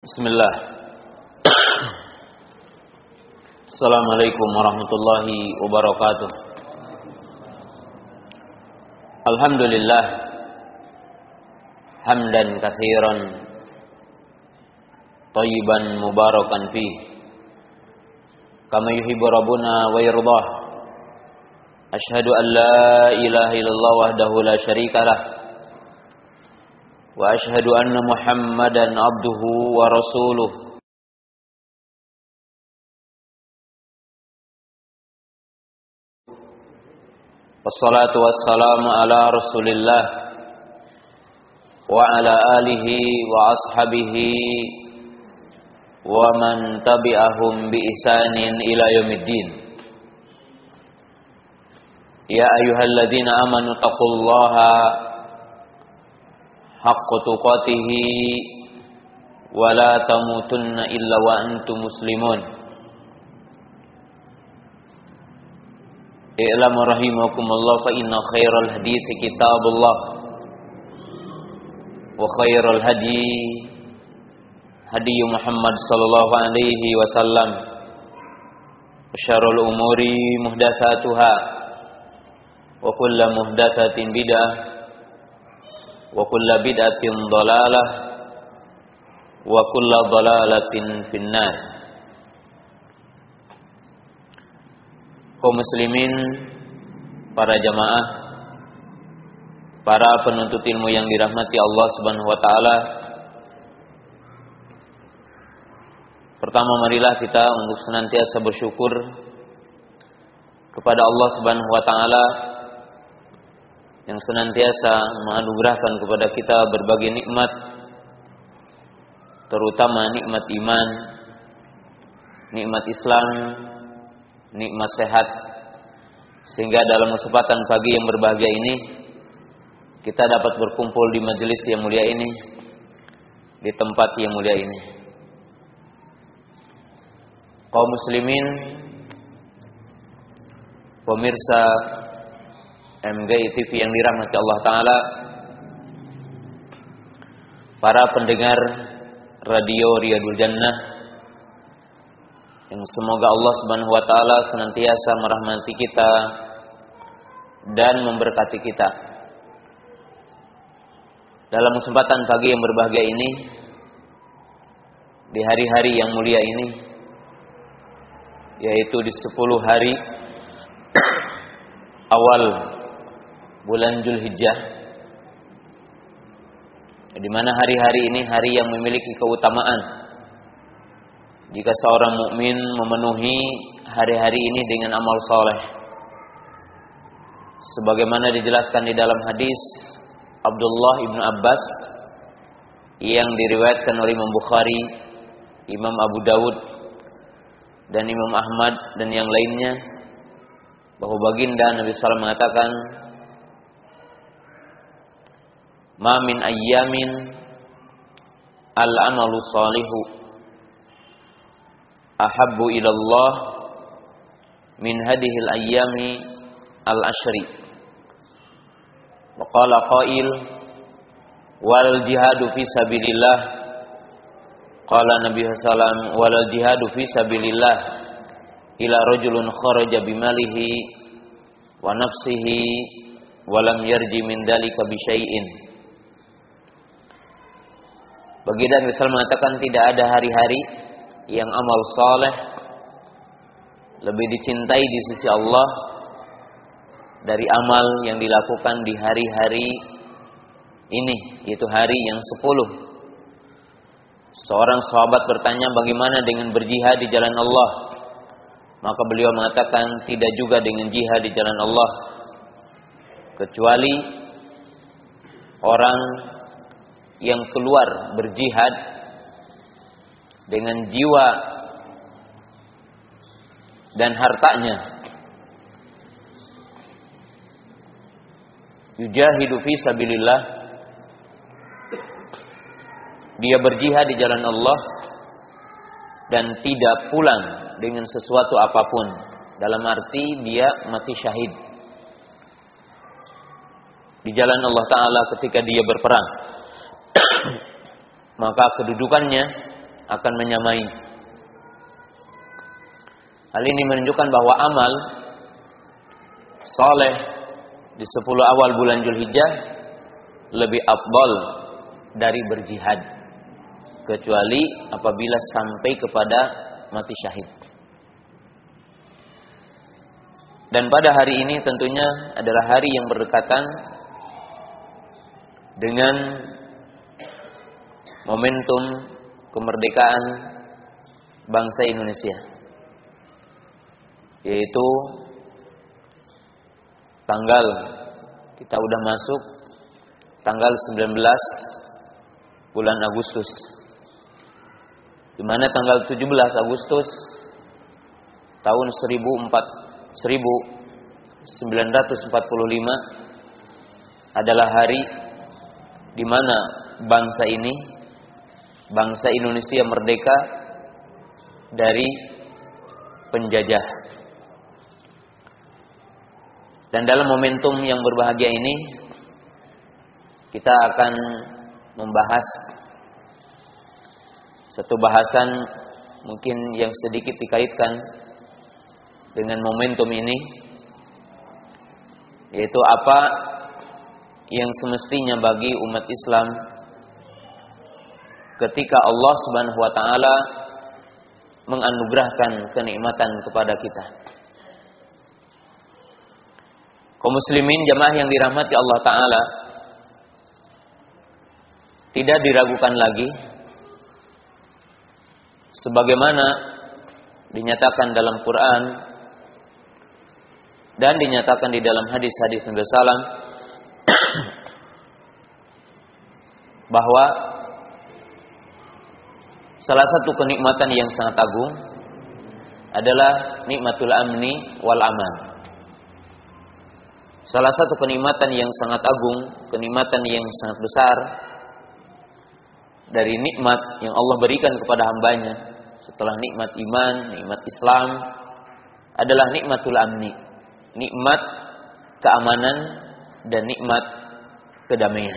Bismillah. Assalamualaikum warahmatullahi wabarakatuh. Alhamdulillah hamdan katsiran thayyiban mubarakan fi kama yuhibbu rabbuna wa yardah. Asyhadu an la ilaha illallah wahdahu la syarikalah wa asyhadu anna Muhammadan abduhu wa rasuluh. Wassalatu wassalamu ala Rasulillah wa ala alihi wa ashabihi wa man tabi'ahum bi ihsanin ila yaumiddin. Ya ayyuhalladzina amanu taqullaha haqqa tuqatihi wa la tamutunna illa wa antum muslimun. I'lamu rahimakumullah fa inna khairal hadithi kitabullah wa khairal hadi hadi Muhammad sallallahu alaihi wasallam wa syarrul umuri muhdatsatuha wa kullu muhdatsatin bid'ah wa kullu bid'atin dhalalah wa kullu dhalalatin finnar. Kaum muslimin, para jamaah, para penuntut ilmu yang dirahmati Allah Subhanahu wa taala. Pertama, marilah kita untuk senantiasa bersyukur kepada Allah Subhanahu wa taala yang senantiasa menganugerahkan kepada kita berbagai nikmat, terutama nikmat iman, nikmat Islam, nikmat sehat, sehingga dalam kesempatan pagi yang berbahagia ini kita dapat berkumpul di majelis yang mulia ini, di tempat yang mulia ini. Kaum muslimin, pemirsa MGI TV yang dirahmati Allah Ta'ala, para pendengar radio Riyadul Jannah, yang semoga Allah Subhanahu wa taala senantiasa merahmati kita dan memberkati kita. Dalam kesempatan pagi yang berbahagia ini, di hari-hari yang mulia ini, yaitu di 10 hari awal bulan Zulhijjah, di mana hari-hari ini hari yang memiliki keutamaan. Jika seorang mukmin memenuhi hari-hari ini dengan amal saleh, sebagaimana dijelaskan di dalam hadis Abdullah ibnu Abbas yang diriwayatkan oleh Imam Bukhari, Imam Abu Dawud, dan Imam Ahmad dan yang lainnya, bahwa baginda Nabi SAW mengatakan, "Ma min ayyamin al-amalu salihu ahabbu ilallah min hadhil ayyami al-ashri." Wa qala qail wal jihadu fi sabilillah. Qala Nabi sallallahu wal jihadu fi sabilillah ila rajulun kharaja bimalihi wa nafsihi wa lam yarji min dalika bi syai'in. Baginda Nabi sallallahu mengatakan tidak ada hari-hari yang amal saleh lebih dicintai di sisi Allah dari amal yang dilakukan di hari-hari ini, yaitu hari yang 10. Seorang sahabat bertanya, bagaimana dengan berjihad di jalan Allah? Maka beliau mengatakan, tidak juga dengan jihad di jalan Allah, kecuali orang yang keluar berjihad dengan jiwa dan hartanya, yujahidu fi sabilillah, dia berjihad di jalan Allah dan tidak pulang dengan sesuatu apapun, dalam arti dia mati syahid di jalan Allah Ta'ala ketika dia berperang. Maka kedudukannya akan menyamai. Hal ini menunjukkan bahwa amal saleh di 10 awal bulan Zulhijjah lebih afdal dari berjihad, kecuali apabila sampai kepada mati syahid. Dan pada hari ini tentunya adalah hari yang berdekatan dengan momentum kemerdekaan bangsa Indonesia, yaitu tanggal, kita udah masuk tanggal 19 bulan Agustus, di mana tanggal 17 Agustus tahun 1945 adalah hari di mana bangsa ini, bangsa Indonesia merdeka dari penjajah. Dan dalam momentum yang berbahagia ini kita akan membahas satu bahasan mungkin yang sedikit dikaitkan dengan momentum ini, yaitu apa yang semestinya bagi umat Islam ketika Allah Subhanahu wa taala menganugerahkan kenikmatan kepada kita. Kaum muslimin jamaah yang dirahmati Allah taala, tidak diragukan lagi sebagaimana dinyatakan dalam Quran dan dinyatakan di dalam hadis-hadis Nabi sallam bahwa salah satu kenikmatan yang sangat agung adalah nikmatul amni wal aman. Salah satu kenikmatan yang sangat agung, kenikmatan yang sangat besar dari nikmat yang Allah berikan kepada hambanya setelah nikmat iman, nikmat Islam adalah nikmatul amni, nikmat keamanan dan nikmat kedamaian.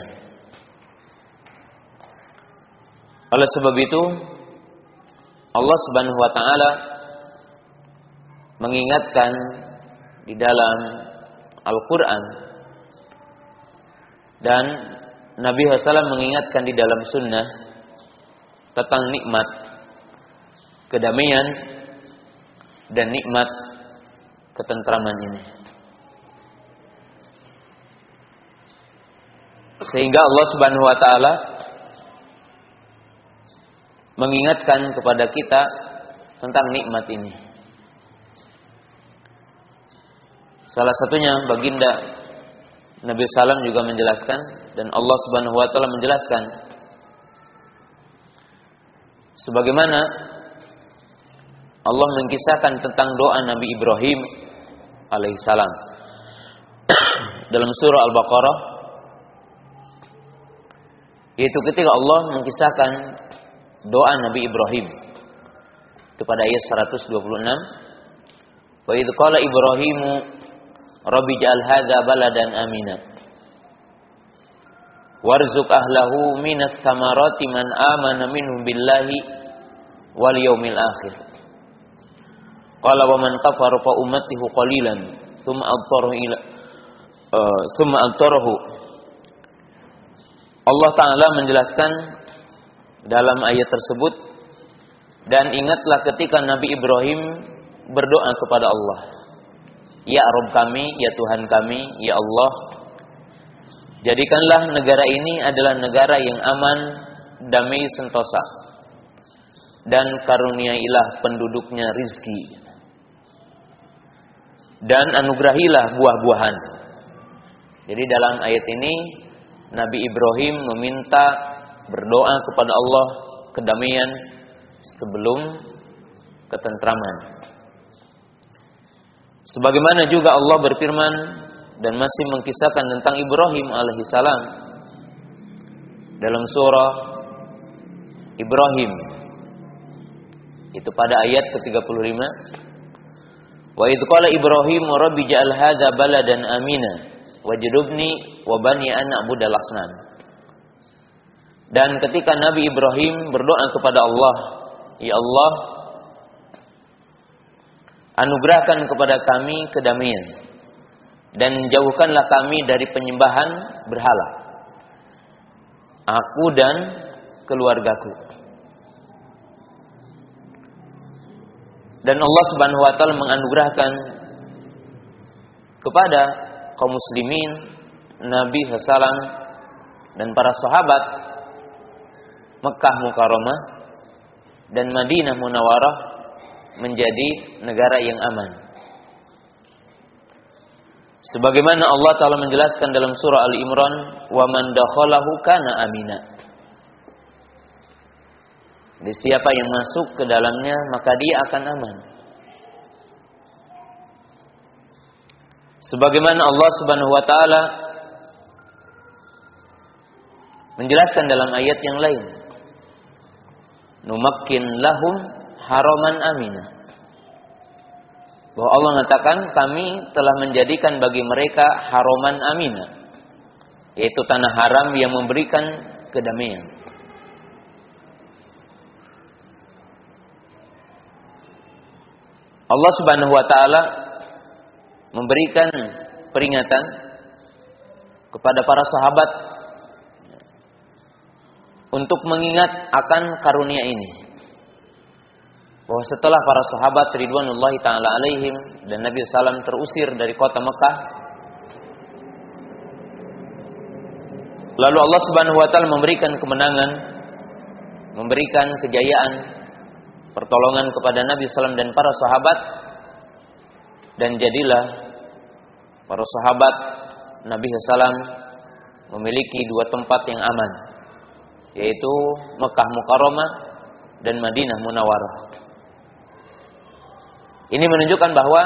Oleh sebab itu Allah Subhanahu wa taala mengingatkan di dalam Al-Qur'an dan Nabi SAW mengingatkan di dalam sunnah tentang nikmat kedamaian dan nikmat ketentraman ini. Sehingga Allah Subhanahu wa taala mengingatkan kepada kita tentang nikmat ini. Salah satunya baginda Nabi sallam juga menjelaskan, dan Allah Subhanahu wa taala menjelaskan sebagaimana Allah mengkisahkan tentang doa Nabi Ibrahim alaihissalam dalam surah Al-Baqarah, yaitu ketika Allah mengkisahkan doa Nabi Ibrahim itu pada ayat 126, wa idz qala Ibrahimu rabbi ja'al hadza baladan amina warzuq ahlahu minas samarati man amana minhum billahi wal yaumil akhir qala wa man kafara fa ummatuhu qalilan thumma adtarahu. Allah taala menjelaskan dalam ayat tersebut, dan ingatlah ketika Nabi Ibrahim berdoa kepada Allah, ya Rabb kami, ya Tuhan kami, ya Allah, jadikanlah negara ini adalah negara yang aman, damai sentosa, dan karuniailah penduduknya rizki, dan anugerahilah buah-buahan. Jadi dalam ayat ini Nabi Ibrahim meminta, berdoa kepada Allah kedamaian sebelum ketentraman. Sebagaimana juga Allah berfirman dan masih mengkisahkan tentang Ibrahim alaihissalam dalam surah Ibrahim, itu pada ayat ke-35, wa idz qala Ibrahim rabbi ja'al hadza baladan amina wajnubni wa bani an na'budal asnam. Dan ketika Nabi Ibrahim berdoa kepada Allah, Ya Allah, anugerahkan kepada kami kedamaian dan jauhkanlah kami dari penyembahan berhala, aku dan keluargaku. Dan Allah Subhanahu wa taala menganugerahkan kepada kaum muslimin, Nabi sallallahu dan para sahabat Mekah Mukarramah dan Madinah Munawwarah menjadi negara yang aman. Sebagaimana Allah Ta'ala menjelaskan dalam surah Al-Imran, "Wa man dakhalahu kana amina." Jadi siapa yang masuk ke dalamnya maka dia akan aman. Sebagaimana Allah Subhanahu wa taala menjelaskan dalam ayat yang lain, "Numakkin lahum haraman amina." Bahwa Allah mengatakan kami telah menjadikan bagi mereka haraman amina, yaitu tanah haram yang memberikan kedamaian. Allah Subhanahu wa taala memberikan peringatan kepada para sahabat untuk mengingat akan karunia ini. Bahwa setelah para sahabat ridwanullahi ta'ala alaihim dan Nabi SAW terusir dari kota Mekah, lalu Allah Subhanahu wa taala memberikan kemenangan, memberikan kejayaan, pertolongan kepada Nabi SAW dan para sahabat, dan jadilah para sahabat Nabi SAW memiliki dua tempat yang aman, yaitu Mekah Mukarramah dan Madinah Munawwarah. Ini menunjukkan bahwa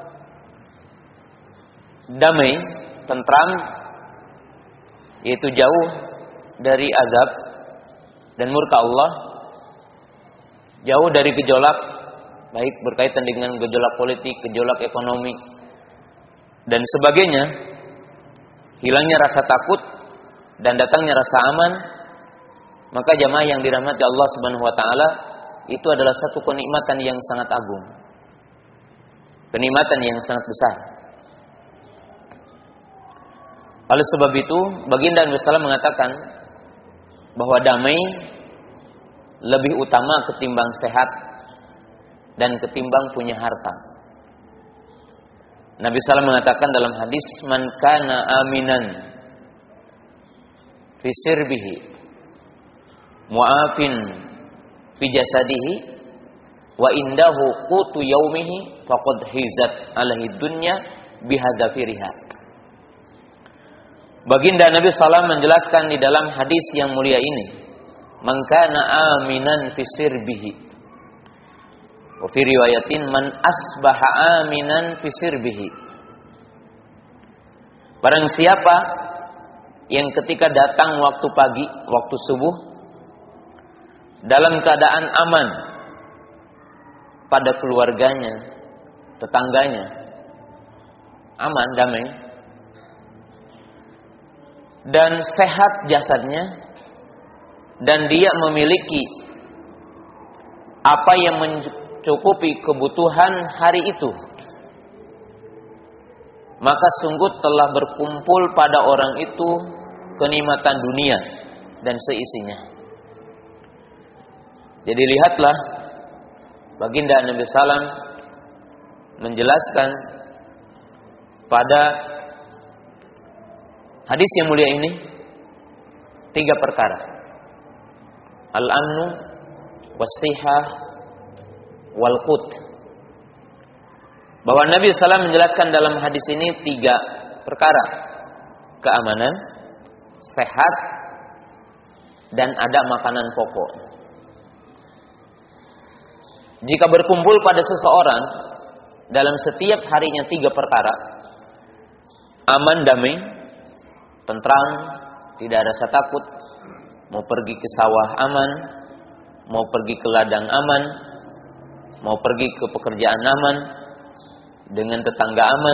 damai, tentram, yaitu jauh dari azab dan murka Allah, jauh dari gejolak, baik berkaitan dengan gejolak politik, gejolak ekonomi, dan sebagainya, hilangnya rasa takut dan datangnya rasa aman. Maka jamaah yang dirahmati Allah Subhanahu wa taala, itu adalah satu kenikmatan yang sangat agung, kenikmatan yang sangat besar. Oleh sebab itu, Baginda Nabi SAW mengatakan bahwa damai lebih utama ketimbang sehat dan ketimbang punya harta. Nabi SAW mengatakan dalam hadis, "Man kana aminan fi sirbihi mu'afin fi jasadihi wa indahu qutu yaumihi faqad hizat alaihi dunya bihadzafiriha." Baginda Nabi SAW menjelaskan di dalam hadis yang mulia ini, "Man kana aminan fi sirbihi." Wa fi riwayatin, "Man asbaha aminan fi sirbihi." Barang siapa yang ketika datang waktu pagi, waktu subuh, dalam keadaan aman pada keluarganya, tetangganya, aman, damai, dan sehat jasadnya, dan dia memiliki apa yang mencukupi kebutuhan hari itu, maka sungguh telah berkumpul pada orang itu kenikmatan dunia dan seisinya. Jadi lihatlah, Baginda Nabi SAW menjelaskan pada hadis yang mulia ini 3 perkara: al-amnu, was-sihah, wal-qut. Bahwa Nabi SAW menjelaskan dalam hadis ini 3 perkara: keamanan, sehat, dan ada makanan pokok. Jika berkumpul pada seseorang dalam setiap harinya 3 perkara, aman, damai, tentram, tidak ada rasa takut, mau pergi ke sawah aman, mau pergi ke ladang aman, mau pergi ke pekerjaan aman, dengan tetangga aman,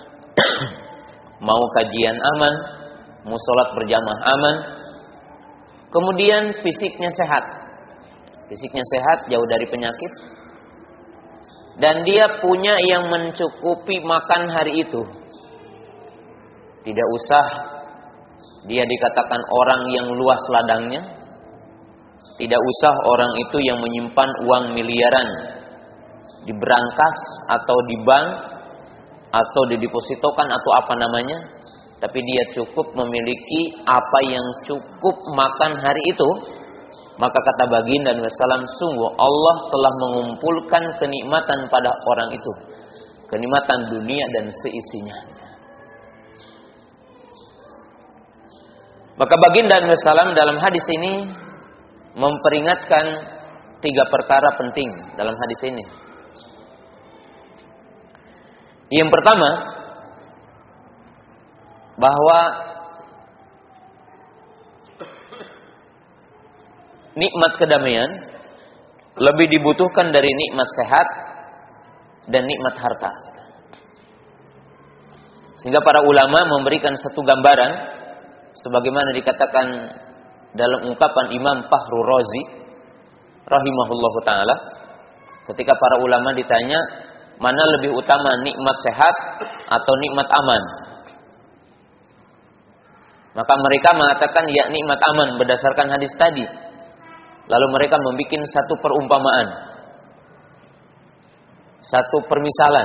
mau kajian aman, mau sholat berjamaah aman, kemudian fisiknya sehat, fisiknya sehat, jauh dari penyakit, dan dia punya yang mencukupi makan hari itu. Tidak usah dia dikatakan orang yang luas ladangnya, tidak usah orang itu yang menyimpan uang miliaran di berangkas atau di bank atau didepositokan atau apa namanya, tapi dia cukup memiliki apa yang cukup makan hari itu. Maka kata baginda Wasallam, sungguh Allah telah mengumpulkan kenikmatan pada orang itu, kenikmatan dunia dan seisinya. Maka baginda Wasallam dalam hadis ini memperingatkan 3 perkara penting dalam hadis ini. Yang pertama, bahwa nikmat kedamaian lebih dibutuhkan dari nikmat sehat dan nikmat harta. Sehingga para ulama memberikan satu gambaran sebagaimana dikatakan dalam ungkapan Imam Fakhrur Razi rahimahullahu taala, ketika para ulama ditanya mana lebih utama, nikmat sehat atau nikmat aman, maka mereka mengatakan ya nikmat aman berdasarkan hadis tadi. Lalu mereka membuat satu perumpamaan, satu permisalan.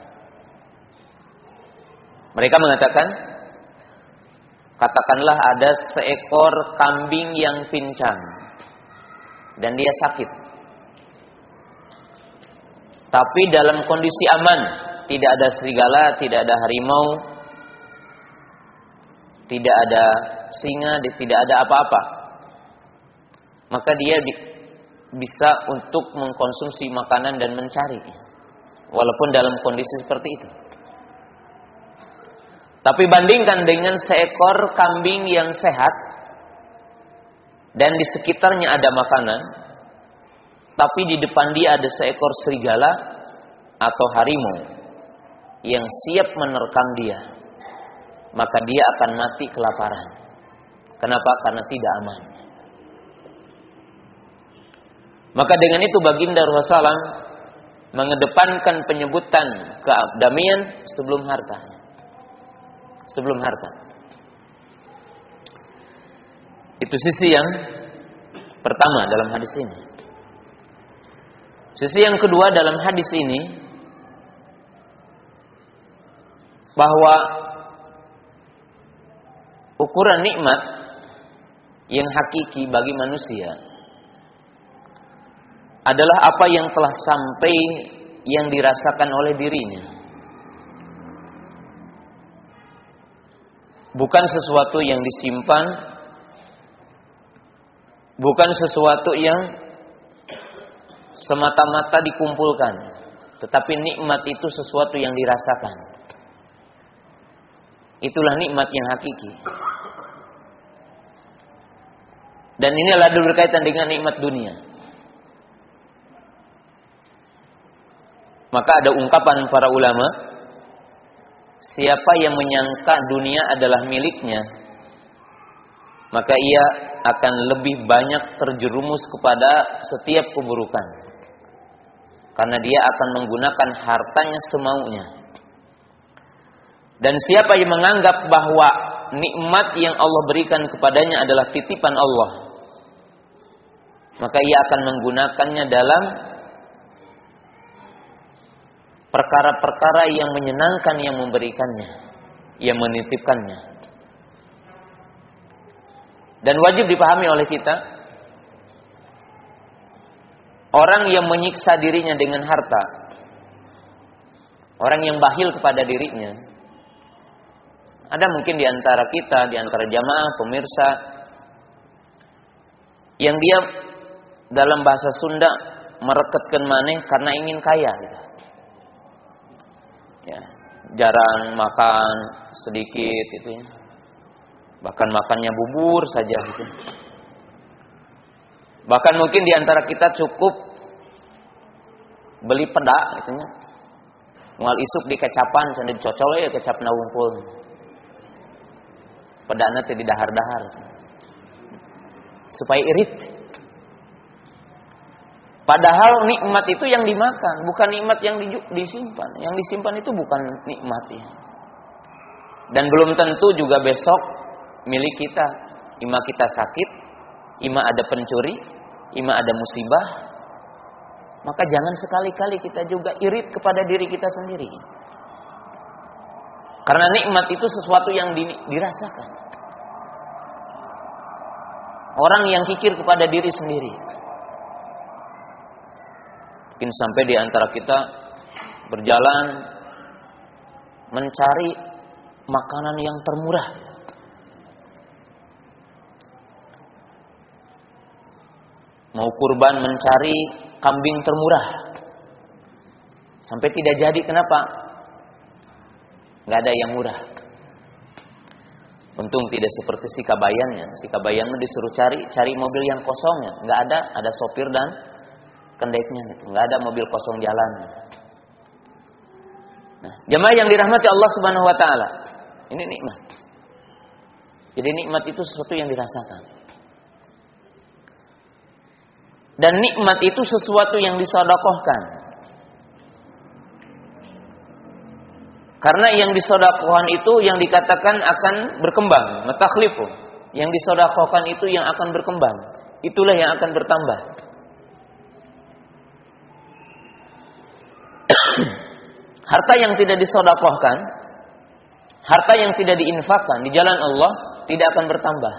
Mereka mengatakan, katakanlah ada seekor kambing yang pincang dan dia sakit, tapi dalam kondisi aman, tidak ada serigala, tidak ada harimau, tidak ada singa, tidak ada apa-apa. Maka dia bisa untuk mengkonsumsi makanan dan mencari, walaupun dalam kondisi seperti itu. Tapi bandingkan dengan seekor kambing yang sehat dan di sekitarnya ada makanan, tapi di depan dia ada seekor serigala atau harimau yang siap menerkam dia, maka dia akan mati kelaparan. Kenapa? Karena tidak aman. Maka dengan itu baginda Rasulullah mengedepankan penyebutan kedamaian sebelum harta. Sebelum harta. Itu sisi yang pertama dalam hadis ini. Sisi yang kedua dalam hadis ini, bahwa ukuran nikmat yang hakiki bagi manusia adalah apa yang telah sampai, yang dirasakan oleh dirinya. Bukan sesuatu yang disimpan, bukan sesuatu yang semata-mata dikumpulkan, tetapi nikmat itu sesuatu yang dirasakan. Itulah nikmat yang hakiki. Dan ini adalah berkaitan dengan nikmat dunia. Maka ada ungkapan para ulama, siapa yang menyangka dunia adalah miliknya, maka ia akan lebih banyak terjerumus kepada setiap keburukan, karena dia akan menggunakan hartanya semaunya. Dan siapa yang menganggap bahwa nikmat yang Allah berikan kepadanya adalah titipan Allah, maka ia akan menggunakannya dalam perkara-perkara yang menyenangkan, yang memberikannya, yang menitipkannya. Dan wajib dipahami oleh kita, orang yang menyiksa dirinya dengan harta, orang yang bakhil kepada dirinya, ada mungkin di antara kita, di antara jamaah, pemirsa, yang dia dalam bahasa Sunda mereketkeun maneh karena ingin kaya gitu. Ya, jarang makan, sedikit itu ya. Bahkan makannya bubur saja gitu. Bahkan mungkin di antara kita cukup beli pedak gitu ya. Moal isuk di kecapan cenah dicocol ya kecapna wungkul. Pedana teh didahar-dahar. Supaya irit. Padahal nikmat itu yang dimakan, bukan nikmat yang disimpan. Yang disimpan itu bukan nikmat ya. Dan belum tentu juga besok milik kita. Ima kita sakit, ima ada pencuri, ima ada musibah. Maka jangan sekali-kali kita juga irit kepada diri kita sendiri. Karena nikmat itu sesuatu yang dirasakan. Orang yang kikir kepada diri sendiri. Mungkin sampai di antara kita berjalan mencari makanan yang termurah. Mau kurban mencari kambing termurah. Sampai tidak jadi, kenapa? Nggak ada yang murah. Untung tidak seperti si Kabayannya. Si Kabayannya disuruh cari mobil yang kosongnya. Nggak ada sopir dan kendeknya gitu. Nggak ada mobil kosong jalan. Nah, jemaah yang dirahmati Allah Subhanahu wa taala. Ini nikmat. Jadi nikmat itu sesuatu yang dirasakan. Dan nikmat itu sesuatu yang disedekahkan. Karena yang disedekahkan itu yang dikatakan akan berkembang, matakhlifu. Yang disedekahkan itu yang akan berkembang. Itulah yang akan bertambah. Harta yang tidak disedekahkan, harta yang tidak diinfakkan di jalan Allah tidak akan bertambah.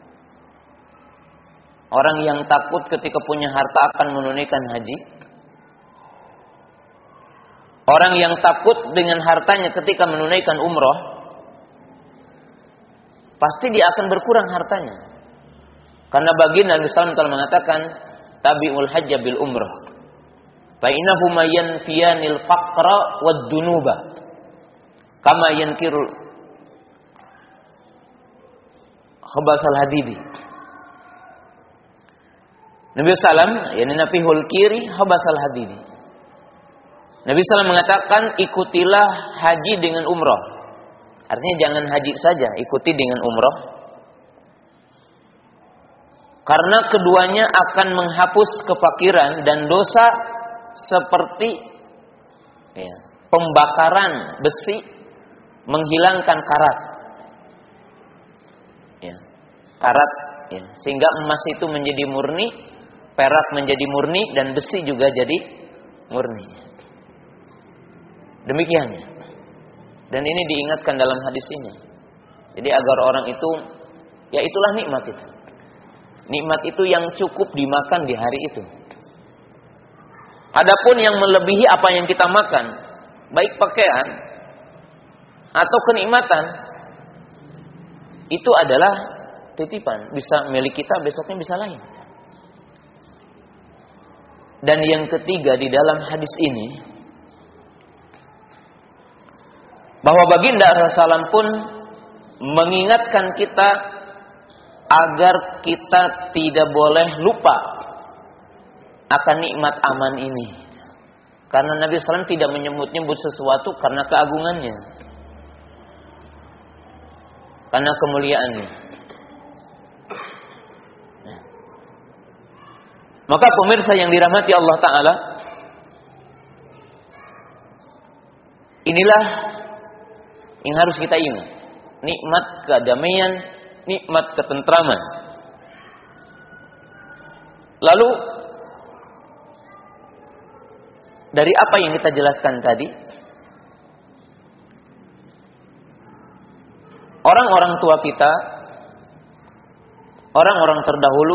Orang yang takut ketika punya harta akan menunaikan haji. Orang yang takut dengan hartanya ketika menunaikan umroh, pasti dia akan berkurang hartanya. Karena baginda Nabi sallallahu alaihi wasallam mengatakan, tabi'ul hajja bil umrah. Fa innahuma yanfiyanil faqra wad dunuba. Kama yankirul khabasal hadidi. Nabi sallallahu yakni nafihul kiri khabasal hadidi. Nabi sallallahu mengatakan ikutilah haji dengan umrah. Artinya jangan haji saja, ikuti dengan umrah. Karena keduanya akan menghapus kefakiran dan dosa seperti pembakaran besi menghilangkan karat. Karat sehingga emas itu menjadi murni, perak menjadi murni, dan besi juga jadi murni. Demikiannya. Dan ini diingatkan dalam hadis ini. Jadi agar orang itu, ya itulah nikmat itu. Nikmat itu yang cukup dimakan di hari itu. Adapun yang melebihi apa yang kita makan, baik pakaian atau kenikmatan, itu adalah titipan. Bisa milik kita, besoknya bisa lain. Dan yang ketiga di dalam hadis ini, bahwa baginda Rasulullah pun mengingatkan kita agar kita tidak boleh lupa akan nikmat aman ini. Karena Nabi SAW tidak menyebut-nyebut sesuatu karena keagungannya, karena kemuliaannya. Maka pemirsa yang dirahmati Allah Ta'ala, inilah yang harus kita ingat. Nikmat kedamaian, nikmat ketentraman. Lalu dari apa yang kita jelaskan tadi, orang-orang tua kita, orang-orang terdahulu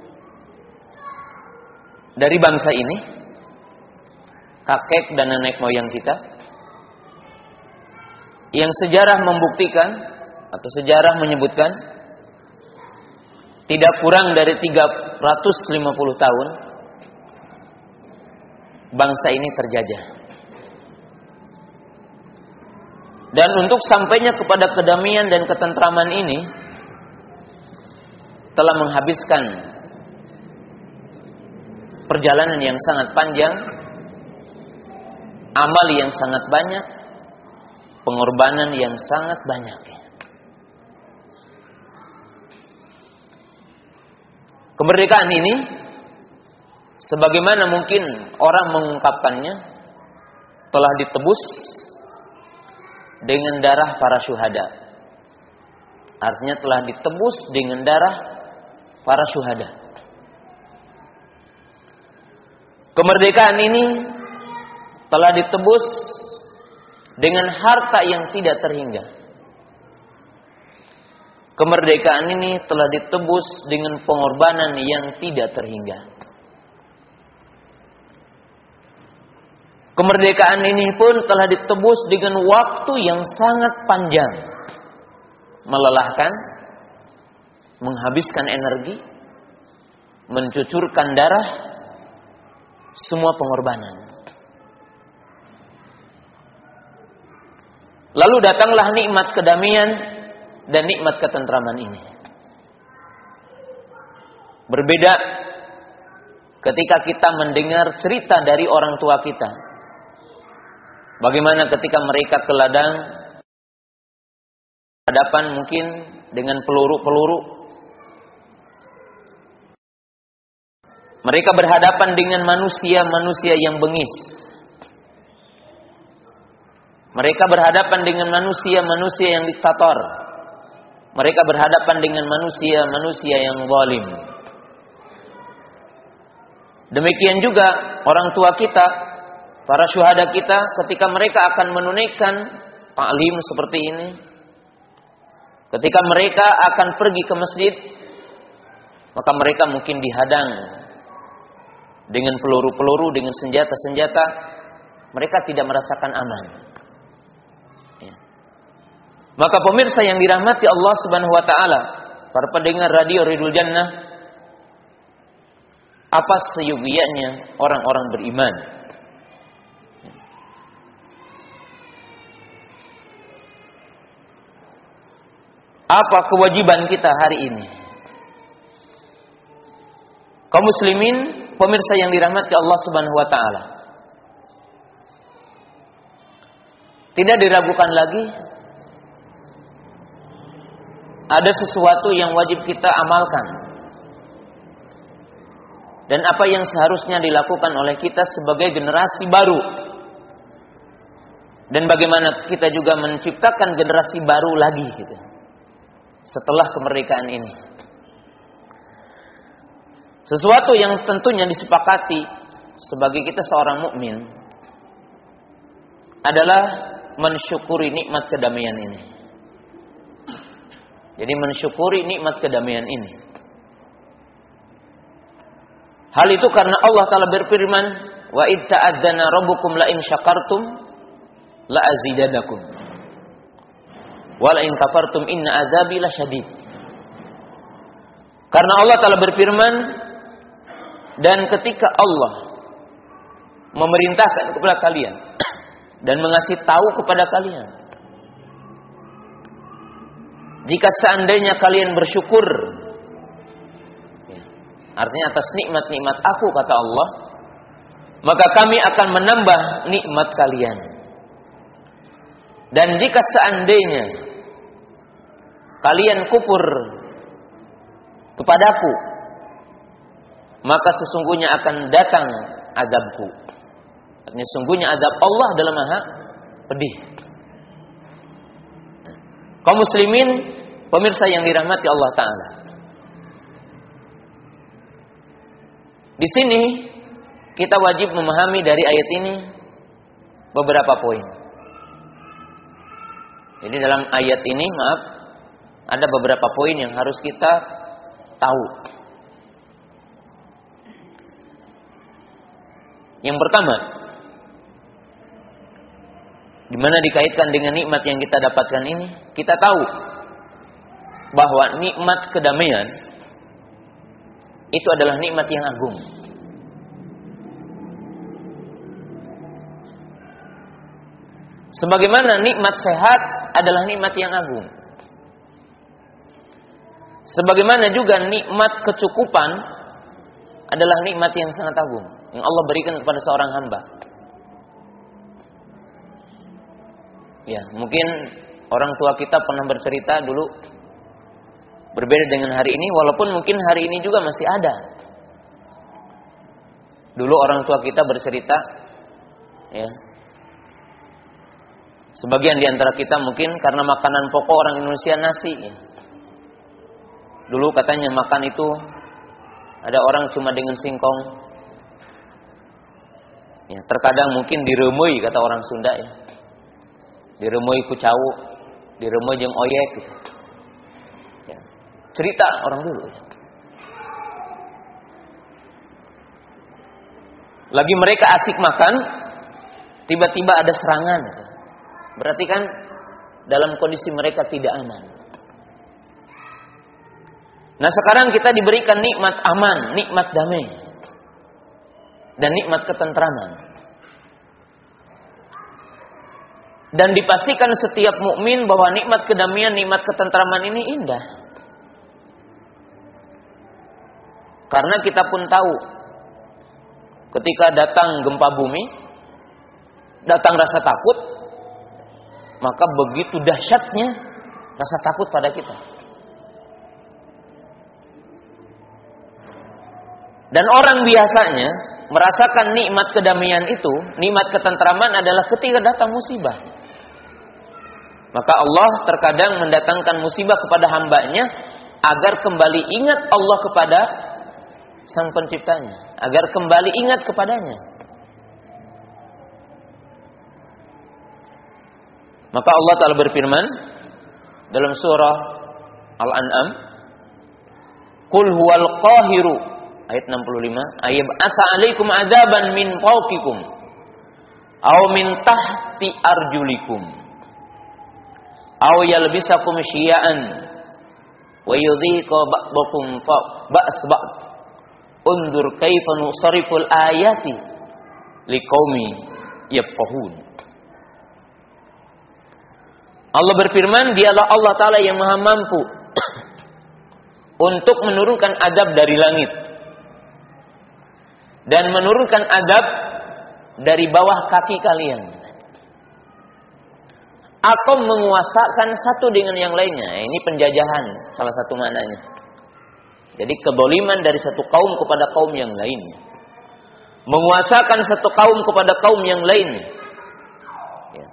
dari bangsa ini, kakek dan nenek moyang kita, yang sejarah membuktikan atau sejarah menyebutkan tidak kurang dari 350 tahun bangsa ini terjajah. Dan untuk sampainya kepada kedamaian dan ketentraman ini telah menghabiskan perjalanan yang sangat panjang, amal yang sangat banyak, pengorbanan yang sangat banyak. Kemerdekaan ini sebagaimana mungkin orang mengungkapkannya, telah ditebus dengan darah para syuhada. Artinya telah ditebus dengan darah para syuhada. Kemerdekaan ini telah ditebus dengan harta yang tidak terhingga. Kemerdekaan ini telah ditebus dengan pengorbanan yang tidak terhingga. Kemerdekaan ini pun telah ditebus dengan waktu yang sangat panjang, melelahkan, menghabiskan energi, mencucurkan darah, semua pengorbanan. Lalu datanglah nikmat kedamaian dan nikmat ketentraman ini. Berbeda ketika kita mendengar cerita dari orang tua kita. Bagaimana ketika mereka ke ladang, hadapan mungkin dengan peluru-peluru. Mereka berhadapan dengan manusia-manusia yang bengis. Mereka berhadapan dengan manusia-manusia yang diktator. Mereka berhadapan dengan manusia-manusia yang zalim. Demikian juga orang tua kita, para syuhada kita, ketika mereka akan menunaikan ta'lim seperti ini, ketika mereka akan pergi ke masjid, maka mereka mungkin dihadang dengan peluru-peluru, dengan senjata-senjata. Mereka tidak merasakan aman. Ya. Maka pemirsa yang dirahmati Allah Subhanahu wa taala, para pendengar radio Ridul Jannah, apa seyogianya orang-orang beriman? Apa kewajiban kita hari ini? Kaum muslimin, pemirsa yang dirahmati Allah Subhanahu wa taala, tidak diragukan lagi ada sesuatu yang wajib kita amalkan, dan apa yang seharusnya dilakukan oleh kita sebagai generasi baru, dan bagaimana kita juga menciptakan generasi baru lagi gitu, setelah kemerdekaan ini. Sesuatu yang tentunya disepakati sebagai kita seorang mukmin adalah mensyukuri nikmat kedamaian ini. Jadi mensyukuri nikmat kedamaian ini. Hal itu karena Allah Ta'ala berfirman, wa id ta'adzana rabbukum la in syakartum la azidanakum wa la in kafartum inna azabi lasyadid. Karena Allah Ta'ala berfirman, dan ketika Allah memerintahkan kepada kalian dan mengasih tahu kepada kalian, jika seandainya kalian bersyukur, artinya atas nikmat-nikmat aku, kata Allah, maka kami akan menambah nikmat kalian. Dan jika seandainya kalian kufur kepadaku, maka sesungguhnya akan datang azabku. Artinya sungguhnya azab Allah adalah maha pedih. Kaum muslimin, pemirsa yang dirahmati Allah Ta'ala, di sini kita wajib memahami dari ayat ini beberapa poin. Jadi dalam ayat ini, ada beberapa poin yang harus kita tahu. Yang pertama, di mana dikaitkan dengan nikmat yang kita dapatkan ini, kita tahu bahwa nikmat kedamaian itu adalah nikmat yang agung. Sebagaimana nikmat sehat adalah nikmat yang agung. Sebagaimana juga nikmat kecukupan adalah nikmat yang sangat agung yang Allah berikan kepada seorang hamba. Ya, mungkin orang tua kita pernah bercerita dulu, berbeda dengan hari ini, walaupun mungkin hari ini juga masih ada. Dulu orang tua kita bercerita, ya. Sebagian di antara kita mungkin karena makanan pokok orang Indonesia nasi. Ya. Dulu katanya makan itu ada orang cuma dengan singkong. Ya, terkadang mungkin diremui kata orang Sunda ya. Diremui ku cau, diremui jeung oyek gitu. Ya. Cerita orang dulu. Ya. Lagi mereka asik makan, tiba-tiba ada serangan. Berarti kan dalam kondisi mereka tidak aman. Nah sekarang kita diberikan nikmat aman, nikmat damai, dan nikmat ketentraman. Dan dipastikan setiap mukmin bahwa nikmat kedamaian, nikmat ketentraman ini indah. Karena kita pun tahu, ketika datang gempa bumi, datang rasa takut, maka begitu dahsyatnya rasa takut pada kita. Dan orang biasanya merasakan nikmat kedamaian itu, nikmat ketentraman adalah ketika datang musibah. Maka Allah terkadang mendatangkan musibah kepada hambanya agar kembali ingat Allah kepada Sang Penciptanya, agar kembali ingat kepadanya. Maka Allah Ta'ala berfirman dalam surah Al-An'am, Qul huwal qahiru, ayat 65, ayat asa alaikum azaban min fawqikum aw min tahti arjulikum aw yalbisakum syia'an wa yudhiqa ba'dakum ba's ba'd undur kaifa nusariful ayati liqaumi yafqahun. Allah berfirman, dialah Allah Ta'ala yang maha mampu untuk menurunkan adab dari langit dan menurunkan adab dari bawah kaki kalian, atau menguasakan satu dengan yang lainnya. Ini penjajahan salah satu maknanya. Jadi kedoliman dari satu kaum kepada kaum yang lainnya, menguasakan satu kaum kepada kaum yang lainnya, ya.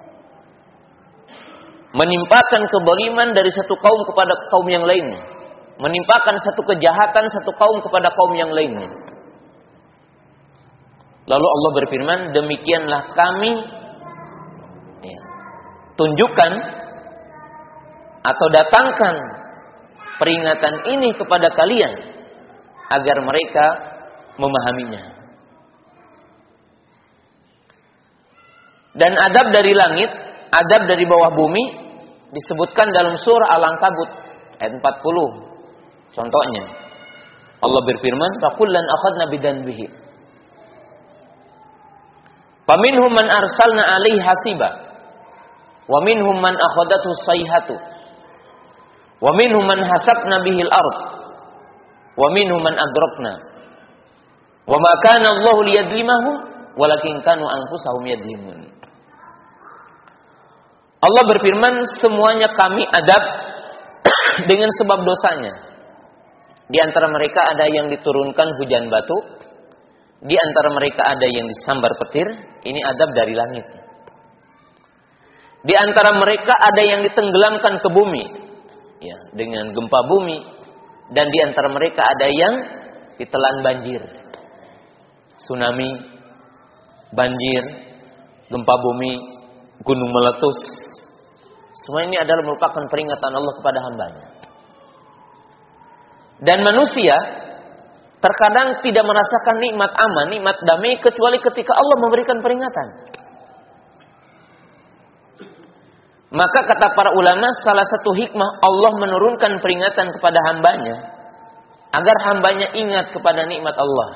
Menimpakan kedoliman dari satu kaum kepada kaum yang lainnya, menimpakan satu kejahatan satu kaum kepada kaum yang lainnya. Lalu Allah berfirman, demikianlah kami tunjukkan atau datangkan peringatan ini kepada kalian agar mereka memahaminya. Dan adab dari langit, adab dari bawah bumi disebutkan dalam surah Al-Ankabut ayat 40. Contohnya, Allah berfirman, "Fakullan akhadna bidanbihi. Faminhum man arsalna 'alaihi hasiba, wa minhum man akhadathu sayhatu, wa minhum man hasabna bihil ard, wa minhum man adrakna. Wa ma kana Allahu liyadlimahum, walakin kanu anfusahum yadlimun." Allah berfirman, semuanya kami adab dengan sebab dosanya. Di antara mereka ada yang diturunkan hujan batu, di antara mereka ada yang disambar petir. Ini adab dari langit. Di antara mereka ada yang ditenggelamkan ke bumi, ya, dengan gempa bumi, dan di antara mereka ada yang ditelan banjir, tsunami, banjir, gempa bumi, gunung meletus. Semua ini adalah merupakan peringatan Allah kepada hambanya. Dan manusia terkadang tidak merasakan nikmat aman, nikmat damai kecuali ketika Allah memberikan peringatan. Maka kata para ulama, salah satu hikmah Allah menurunkan peringatan kepada hambanya agar hambanya ingat kepada nikmat Allah.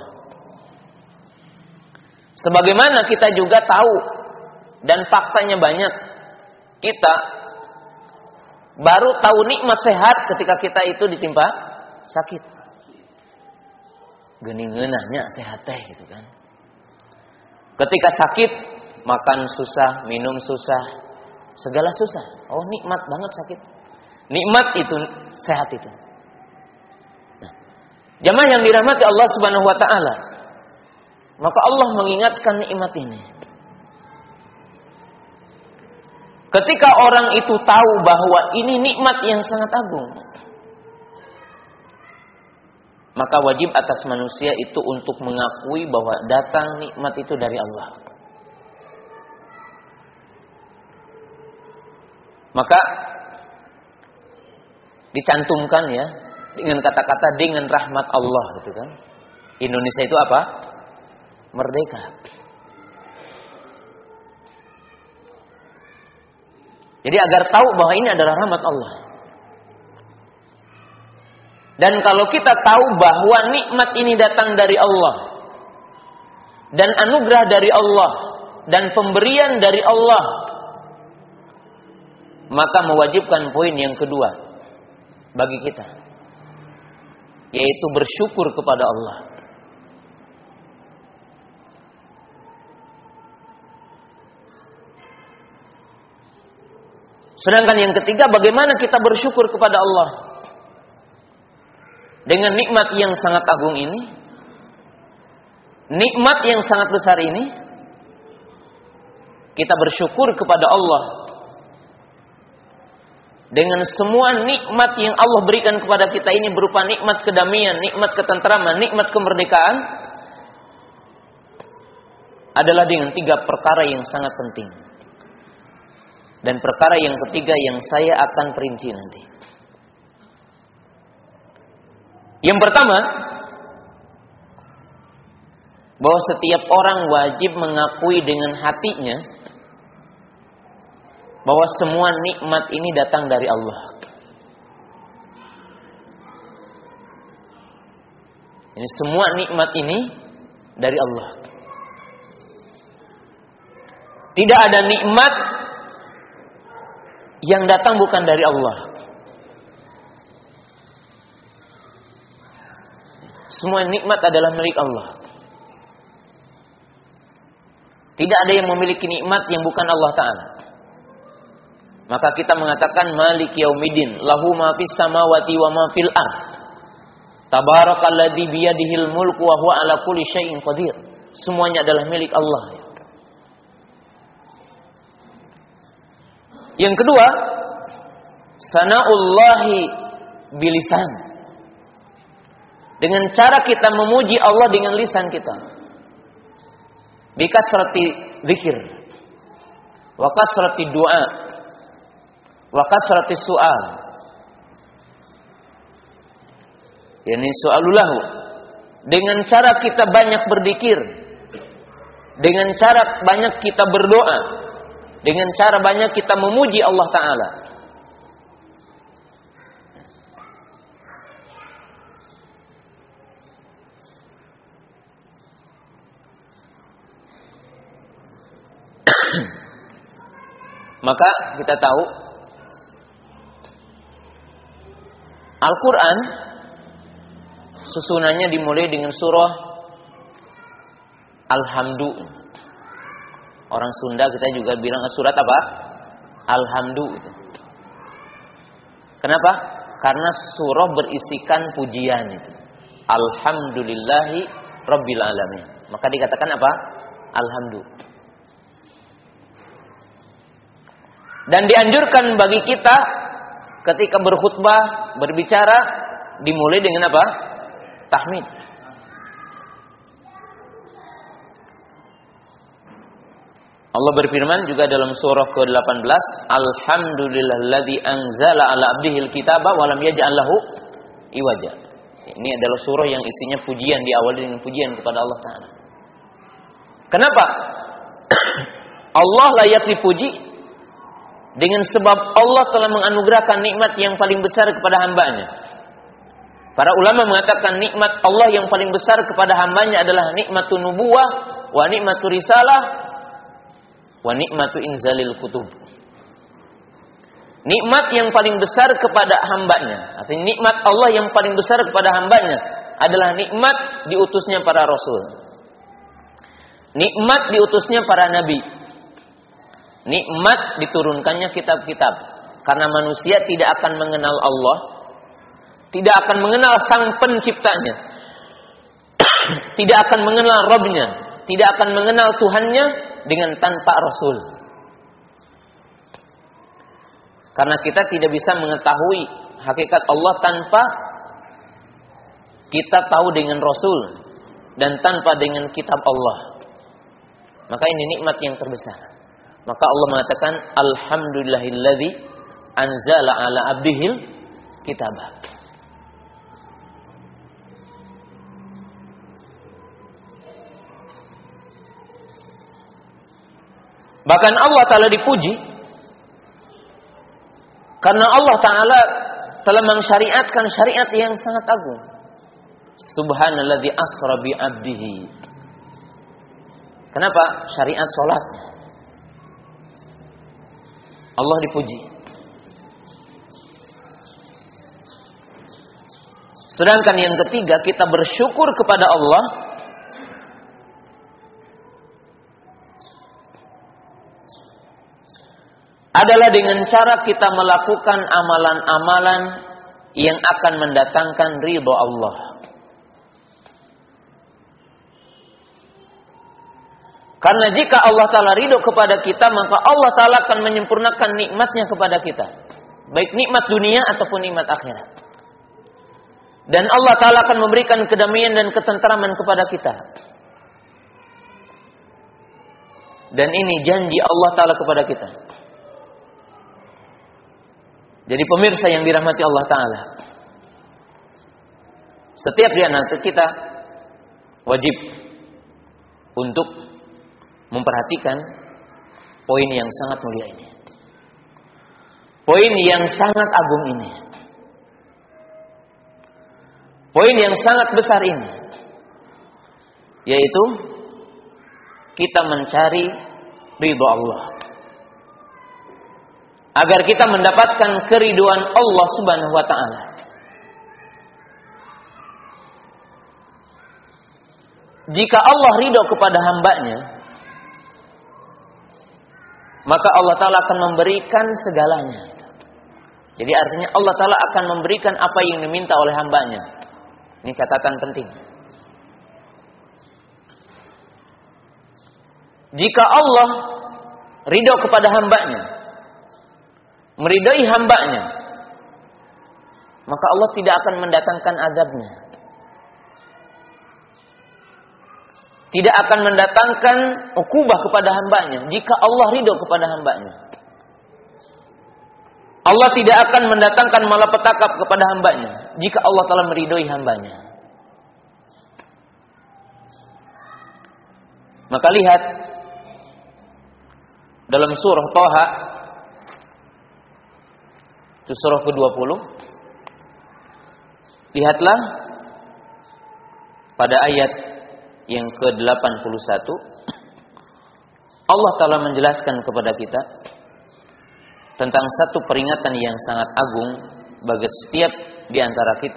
Sebagaimana kita juga tahu dan faktanya banyak, kita baru tahu nikmat sehat ketika kita itu ditimpa sakit. Geuning ngeunahnya sehat teh gitu kan. Ketika sakit, makan susah, minum susah, segala susah. Oh, nikmat banget sakit. Nikmat itu sehat itu. Nah, jamaah yang dirahmati Allah Subhanahu wa taala. Maka Allah mengingatkan nikmat ini. Ketika orang itu tahu bahwa ini nikmat yang sangat agung, maka wajib atas manusia itu untuk mengakui bahwa datang nikmat itu dari Allah. Maka dicantumkan ya dengan kata-kata dengan rahmat Allah gitu kan. Indonesia itu apa? Merdeka. Jadi agar tahu bahwa ini adalah rahmat Allah. Dan kalau kita tahu bahwa nikmat ini datang dari Allah dan anugerah dari Allah dan pemberian dari Allah, maka mewajibkan poin yang kedua bagi kita, yaitu bersyukur kepada Allah. Sedangkan yang ketiga, bagaimana kita bersyukur kepada Allah dengan nikmat yang sangat agung ini, nikmat yang sangat besar ini. Kita bersyukur kepada Allah dengan semua nikmat yang Allah berikan kepada kita ini, berupa nikmat kedamaian, nikmat ketentraman, nikmat kemerdekaan, adalah dengan 3 perkara yang sangat penting. Dan perkara yang ketiga yang saya akan perinci nanti. Yang pertama, bahwa setiap orang wajib mengakui dengan hatinya bahwa semua nikmat ini datang dari Allah. Ini semua nikmat ini dari Allah. Tidak ada nikmat yang datang bukan dari Allah. Semua nikmat adalah milik Allah. Tidak ada yang memiliki nikmat yang bukan Allah Ta'ala. Maka kita mengatakan Malik Yaumiddin, lahu ma fis samawati wa ma fil ardh. Tabarakalladzi biyadihil mulku wa huwa ala kulli syai'in qadir. Semuanya adalah milik Allah. Yang kedua, sanaullahi bilisan. Dengan cara kita memuji Allah dengan lisan kita. Bikasrati zikir, wa kasrati du'a, wa kasrati su'al. Yani su'alulahu. Dengan cara kita banyak berzikir, dengan cara banyak kita berdoa, dengan cara banyak kita memuji Allah Ta'ala. Maka kita tahu Al-Quran susunannya dimulai dengan surah Alhamdulillah. Orang Sunda kita juga bilang surat apa? Alhamdulillah. Kenapa? Karena surah berisikan pujian itu. Alhamdulillahi Rabbil Alamin. Maka dikatakan apa? Alhamdulillah. Dan dianjurkan bagi kita ketika berkhutbah, berbicara, dimulai dengan apa? Tahmid. Allah berfirman juga dalam surah ke-18, Alhamdulillahilladzi anzala ala abdihil kitaba wa lam yaj'al lahu iwaja. Ini adalah surah yang isinya pujian, diawali dengan pujian kepada Allah Ta'ala. Kenapa? Allah layak dipuji dengan sebab Allah telah menganugerahkan nikmat yang paling besar kepada hambanya. Para ulama mengatakan nikmat Allah yang paling besar kepada hambanya adalah nikmatun nubuwah wa nikmatu risalah wa nikmatu inzalil kutub. Nikmat yang paling besar kepada hambanya, artinya nikmat Allah yang paling besar kepada hambanya adalah nikmat diutusnya para rasul, nikmat diutusnya para nabi, nikmat diturunkannya kitab-kitab. Karena manusia tidak akan mengenal Allah, tidak akan mengenal sang penciptanya, tidak akan mengenal Rabbnya, tidak akan mengenal Tuhannya dengan tanpa Rasul. Karena kita tidak bisa mengetahui hakikat Allah tanpa kita tahu dengan Rasul dan tanpa dengan kitab Allah. Maka ini nikmat yang terbesar. Maka Allah mengatakan alhamdulillahilladzi anzala ala abdihil kitabah. Bahkan Allah Ta'ala dipuji karena Allah Ta'ala telah mensyariatkan syariat yang sangat agung. Subhanalladzi asra bi abdihi. Kenapa? Syariat salatnya. Allah dipuji. Sedangkan yang ketiga, kita bersyukur kepada Allah adalah dengan cara kita melakukan amalan-amalan yang akan mendatangkan ridha Allah. Karena jika Allah Ta'ala ridho kepada kita, maka Allah Ta'ala akan menyempurnakan nikmatnya kepada kita. Baik nikmat dunia ataupun nikmat akhirat. Dan Allah Ta'ala akan memberikan kedamaian dan ketentraman kepada kita. Dan ini janji Allah Ta'ala kepada kita. Jadi pemirsa yang dirahmati Allah Ta'ala, setiap di antara kita wajib untuk memperhatikan poin yang sangat mulia ini. Poin yang sangat agung ini. Poin yang sangat besar ini. Yaitu kita mencari ridha Allah. Agar kita mendapatkan keriduan Allah Subhanahu wa Ta'ala. Jika Allah ridho kepada hambanya, maka Allah Ta'ala akan memberikan segalanya. Jadi artinya Allah Ta'ala akan memberikan apa yang diminta oleh hambanya. Ini catatan penting. Jika Allah ridho kepada hambanya, meridai hambanya, maka Allah tidak akan mendatangkan azabnya. Tidak akan mendatangkan ukubah kepada hambanya jika Allah ridho kepada hambanya. Allah tidak akan mendatangkan malapetaka kepada hambanya jika Allah telah meridhoi hambanya. Maka lihat dalam surah Thaha, itu surah ke-20. Lihatlah pada ayat yang ke-81, Allah Ta'ala menjelaskan kepada kita tentang satu peringatan yang sangat agung bagi setiap di antara kita.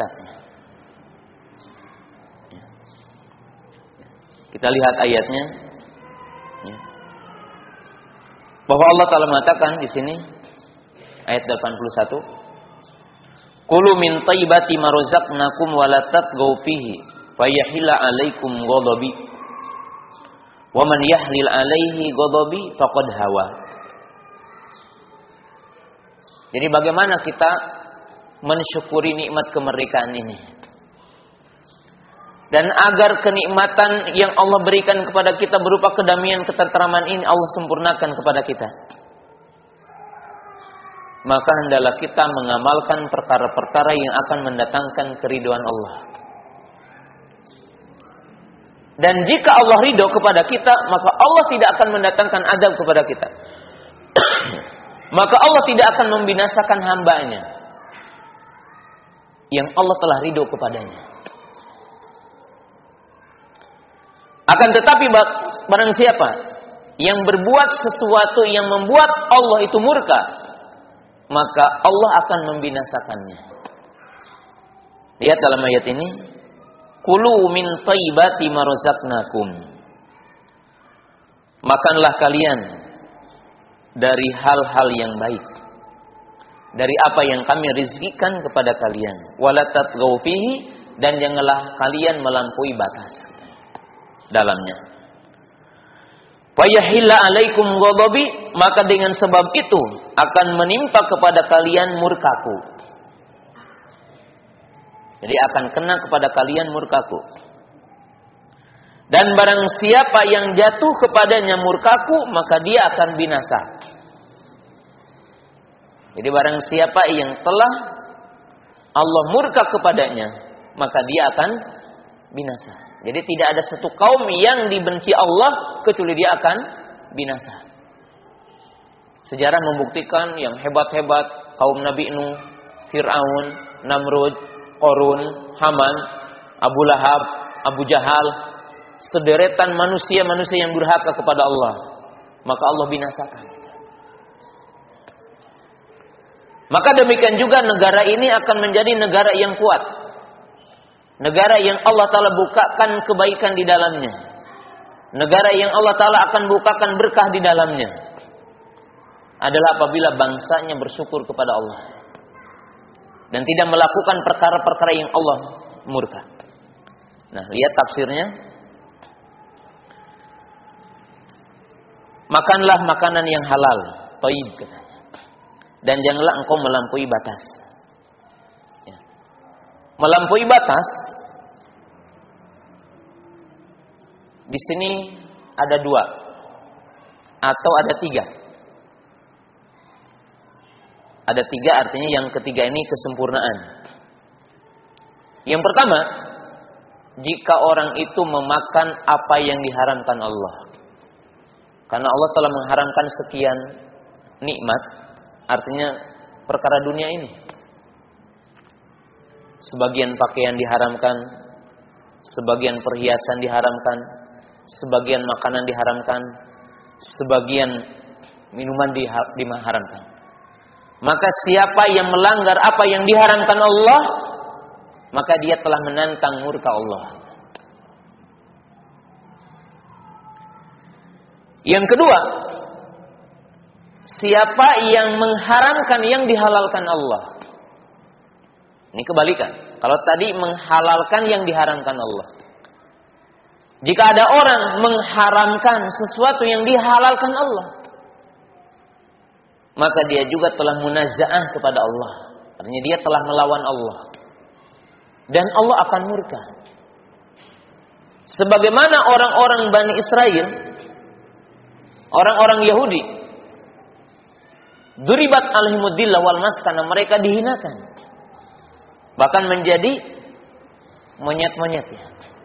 Kita lihat ayatnya, bahwa Allah Ta'ala mengatakan di sini ayat 81, Kulu min tayyibati ma razaqnakum wa la tatghaw fihi fayahilla 'alaikum ghadabi wa man yahlil 'alaihi ghadabi faqad hawa. Jadi bagaimana kita mensyukuri nikmat kemerdekaan ini? Dan agar kenikmatan yang Allah berikan kepada kita berupa kedamaian, ketentraman ini Allah sempurnakan kepada kita, maka hendaklah kita mengamalkan perkara-perkara yang akan mendatangkan keridhaan Allah. Dan jika Allah ridho kepada kita, maka Allah tidak akan mendatangkan azab kepada kita. Maka Allah tidak akan membinasakan hambanya yang Allah telah ridho kepadanya. Akan tetapi barang siapa yang berbuat sesuatu yang membuat Allah itu murka, maka Allah akan membinasakannya. Lihat dalam ayat ini, Kulu min thayyibati ma razaqnakum. Makanlah kalian dari hal-hal yang baik, dari apa yang kami rizkikan kepada kalian. Wala tatghaw fihi, dan janganlah kalian melampaui batas dalamnya. Fayahilla alaikum ghadabi, maka dengan sebab itu akan menimpa kepada kalian murkaku. Jadi akan kena kepada kalian murkaku. Dan barang siapa yang jatuh kepadanya murkaku, maka dia akan binasa. Jadi barang siapa yang telah Allah murka kepadanya, maka dia akan binasa. Jadi tidak ada satu kaum yang dibenci Allah kecuali dia akan binasa. Sejarah membuktikan yang hebat-hebat kaum Nabi Nuh, Fir'aun, Namrud, Qarun, Haman, Abu Lahab, Abu Jahal, sederetan manusia-manusia yang durhaka kepada Allah, maka Allah binasakan. Maka demikian juga negara ini akan menjadi negara yang kuat. Negara yang Allah Ta'ala bukakan kebaikan di dalamnya. Negara yang Allah Ta'ala akan bukakan berkah di dalamnya. Adalah apabila bangsanya bersyukur kepada Allah. Dan tidak melakukan perkara-perkara yang Allah murka. Nah, lihat tafsirnya. Makanlah makanan yang halal, thayyib katanya. Dan janganlah engkau melampaui batas. Ya. Melampaui batas di sini ada dua atau ada tiga. Ada tiga, artinya yang ketiga ini kesempurnaan. Yang pertama, jika orang itu memakan apa yang diharamkan Allah. Karena Allah telah mengharamkan sekian nikmat, artinya perkara dunia ini. Sebagian pakaian diharamkan, sebagian perhiasan diharamkan, sebagian makanan diharamkan, sebagian minuman diharamkan. Maka siapa yang melanggar apa yang diharamkan Allah, maka dia telah menantang murka Allah. Yang kedua, siapa yang mengharamkan yang dihalalkan Allah. Ini kebalikan. Kalau tadi menghalalkan yang diharamkan Allah. Jika ada orang mengharamkan sesuatu yang dihalalkan Allah, maka dia juga telah munazaah kepada Allah. Artinya dia telah melawan Allah. Dan Allah akan murka. Sebagaimana orang-orang Bani Israel, orang-orang Yahudi, duribat alaihimudillah wal maskana, mereka dihinakan. Bahkan menjadi monyet-monyet ya.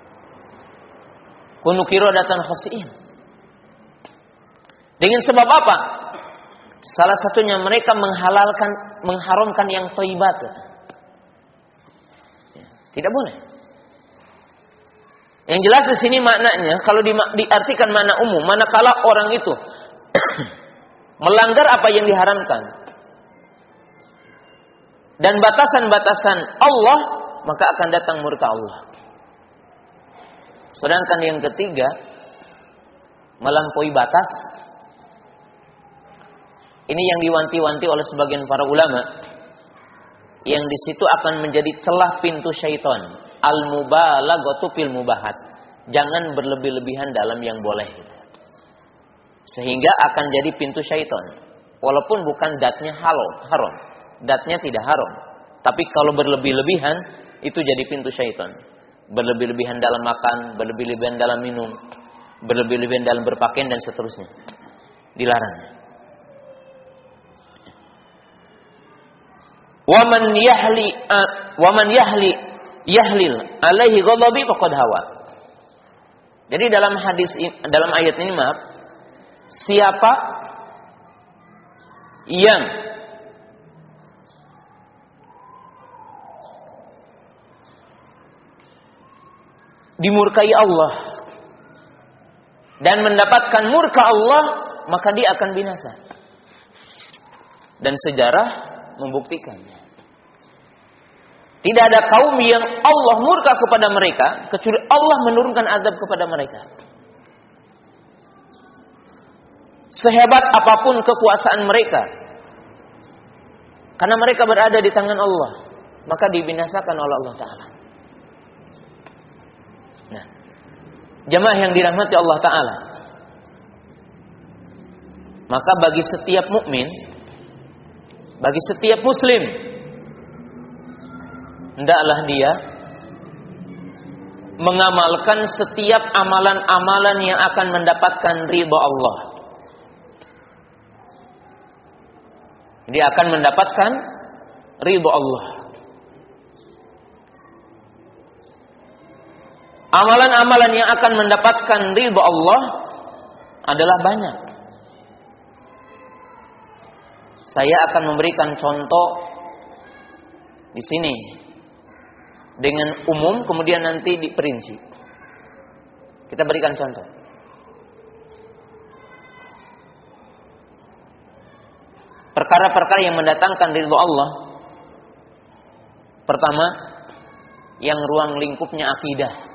Kunu qiradatan khasi'in. Dengan sebab apa? Salah satunya mereka mengharamkan yang thayyibat. Tidak boleh. Yang jelas di sini maknanya, kalau diartikan makna umum, manakala orang itu melanggar apa yang diharamkan dan batasan-batasan Allah, maka akan datang murka Allah. Sedangkan yang ketiga, melampaui batas, ini yang diwanti-wanti oleh sebagian para ulama, yang di situ akan menjadi celah pintu syaitan. Al-mubalaghatu fil mubahat. Jangan berlebih-lebihan dalam yang boleh. Sehingga akan jadi pintu syaitan. Walaupun bukan datnya haram. Datnya tidak haram. Tapi kalau berlebih-lebihan, itu jadi pintu syaitan. Berlebih-lebihan dalam makan, berlebih-lebihan dalam minum, berlebih-lebihan dalam berpakaian dan seterusnya. Dilarang. Waman yahlil alaihi ghadabi faqad hawa. Jadi dalam ayat ini siapa yang dimurkai Allah dan mendapatkan murka Allah, maka dia akan binasa. Dan sejarah membuktikannya. Tidak ada kaum yang Allah murka kepada mereka kecuali Allah menurunkan azab kepada mereka. Sehebat apapun kekuasaan mereka, karena mereka berada di tangan Allah, maka dibinasakan oleh Allah Ta'ala. Nah, jemaah yang dirahmati Allah Ta'ala, Maka bagi setiap mukmin, bagi setiap muslim, hendaklah dia mengamalkan setiap amalan-amalan yang akan mendapatkan ridha Allah. Dia akan mendapatkan ridha Allah. Amalan-amalan yang akan mendapatkan ridha Allah adalah banyak. Saya akan memberikan contoh di sini dengan umum, kemudian nanti diperinci. Kita berikan contoh. Perkara-perkara yang mendatangkan ridha Allah. Pertama, yang ruang lingkupnya akidah.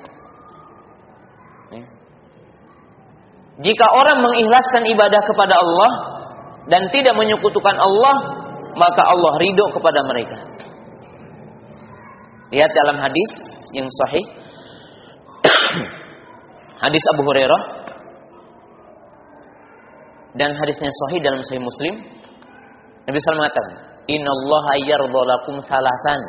Jika orang mengikhlaskan ibadah kepada Allah dan tidak menyekutukan Allah, maka Allah ridho kepada mereka. Lihat dalam hadis yang sahih, hadis Abu Hurairah, dan hadisnya sahih dalam Sahih Muslim. Nabi SAW mengatakan, Innallaha yardha lakum salasan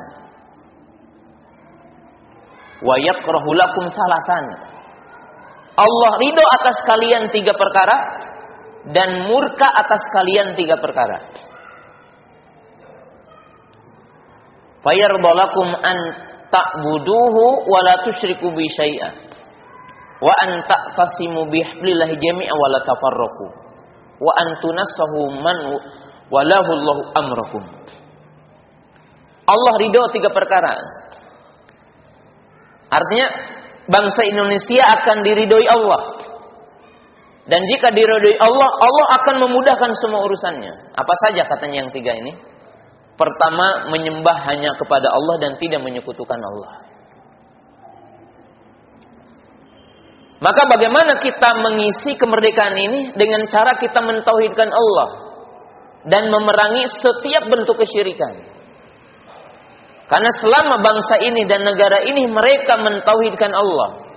wa yakrahu lakum salasan. Allah ridho atas kalian 3 perkara dan murka atas kalian 3 perkara. Fayardha lakum an ta'buduhu wa la tusyriku bi syai'a wa an taqtasimu bihablillahi jami'a wa la tafarraqu wa an tunassahu man walahu Allahu amrakum. Allah ridho 3 perkara. Artinya bangsa Indonesia akan diridhoi Allah. Dan jika diridhoi Allah, Allah akan memudahkan semua urusannya. Apa saja katanya yang 3 ini? Pertama, menyembah hanya kepada Allah dan tidak menyekutukan Allah. Maka bagaimana kita mengisi kemerdekaan ini? Dengan cara kita mentauhidkan Allah dan memerangi setiap bentuk kesyirikan. Karena selama bangsa ini dan negara ini mereka mentauhidkan Allah,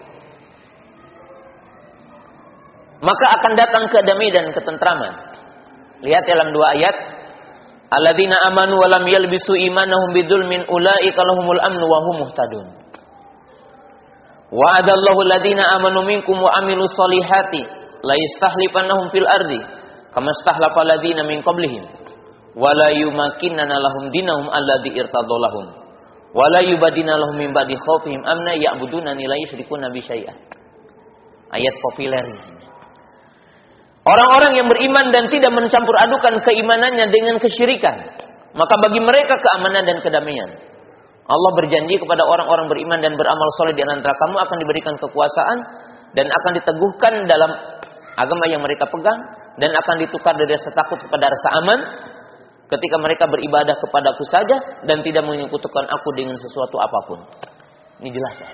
maka akan datang kedamaian dan ketentraman. Lihat dalam 2 ayat, alladzina amanu wa lam yalbisu imanahum bidzulmin ulaika lahumul amnu wa hum muhtadun. Wa'adallahu alladzina amanu minkum wa amilus solihati la yastahlifannahum fil ardi kama stahlafa alladzina min qablihim wa la yumakkinanna lahum dinahum alladzi irtadha lahum wala yubadina lahum min ba'di khaufihim amna ya'budunani la yusyrikuna bi syai'an. Ayat populer ini. Orang-orang yang beriman dan tidak mencampur adukan keimanannya dengan kesyirikan, maka bagi mereka keamanan dan kedamaian. Allah berjanji kepada orang-orang beriman dan beramal soleh di antara kamu akan diberikan kekuasaan dan akan diteguhkan dalam agama yang mereka pegang dan akan ditukar dari rasa takut kepada rasa aman ketika mereka beribadah kepadaku saja dan tidak menyekutukan aku dengan sesuatu apapun. Ini jelas ya.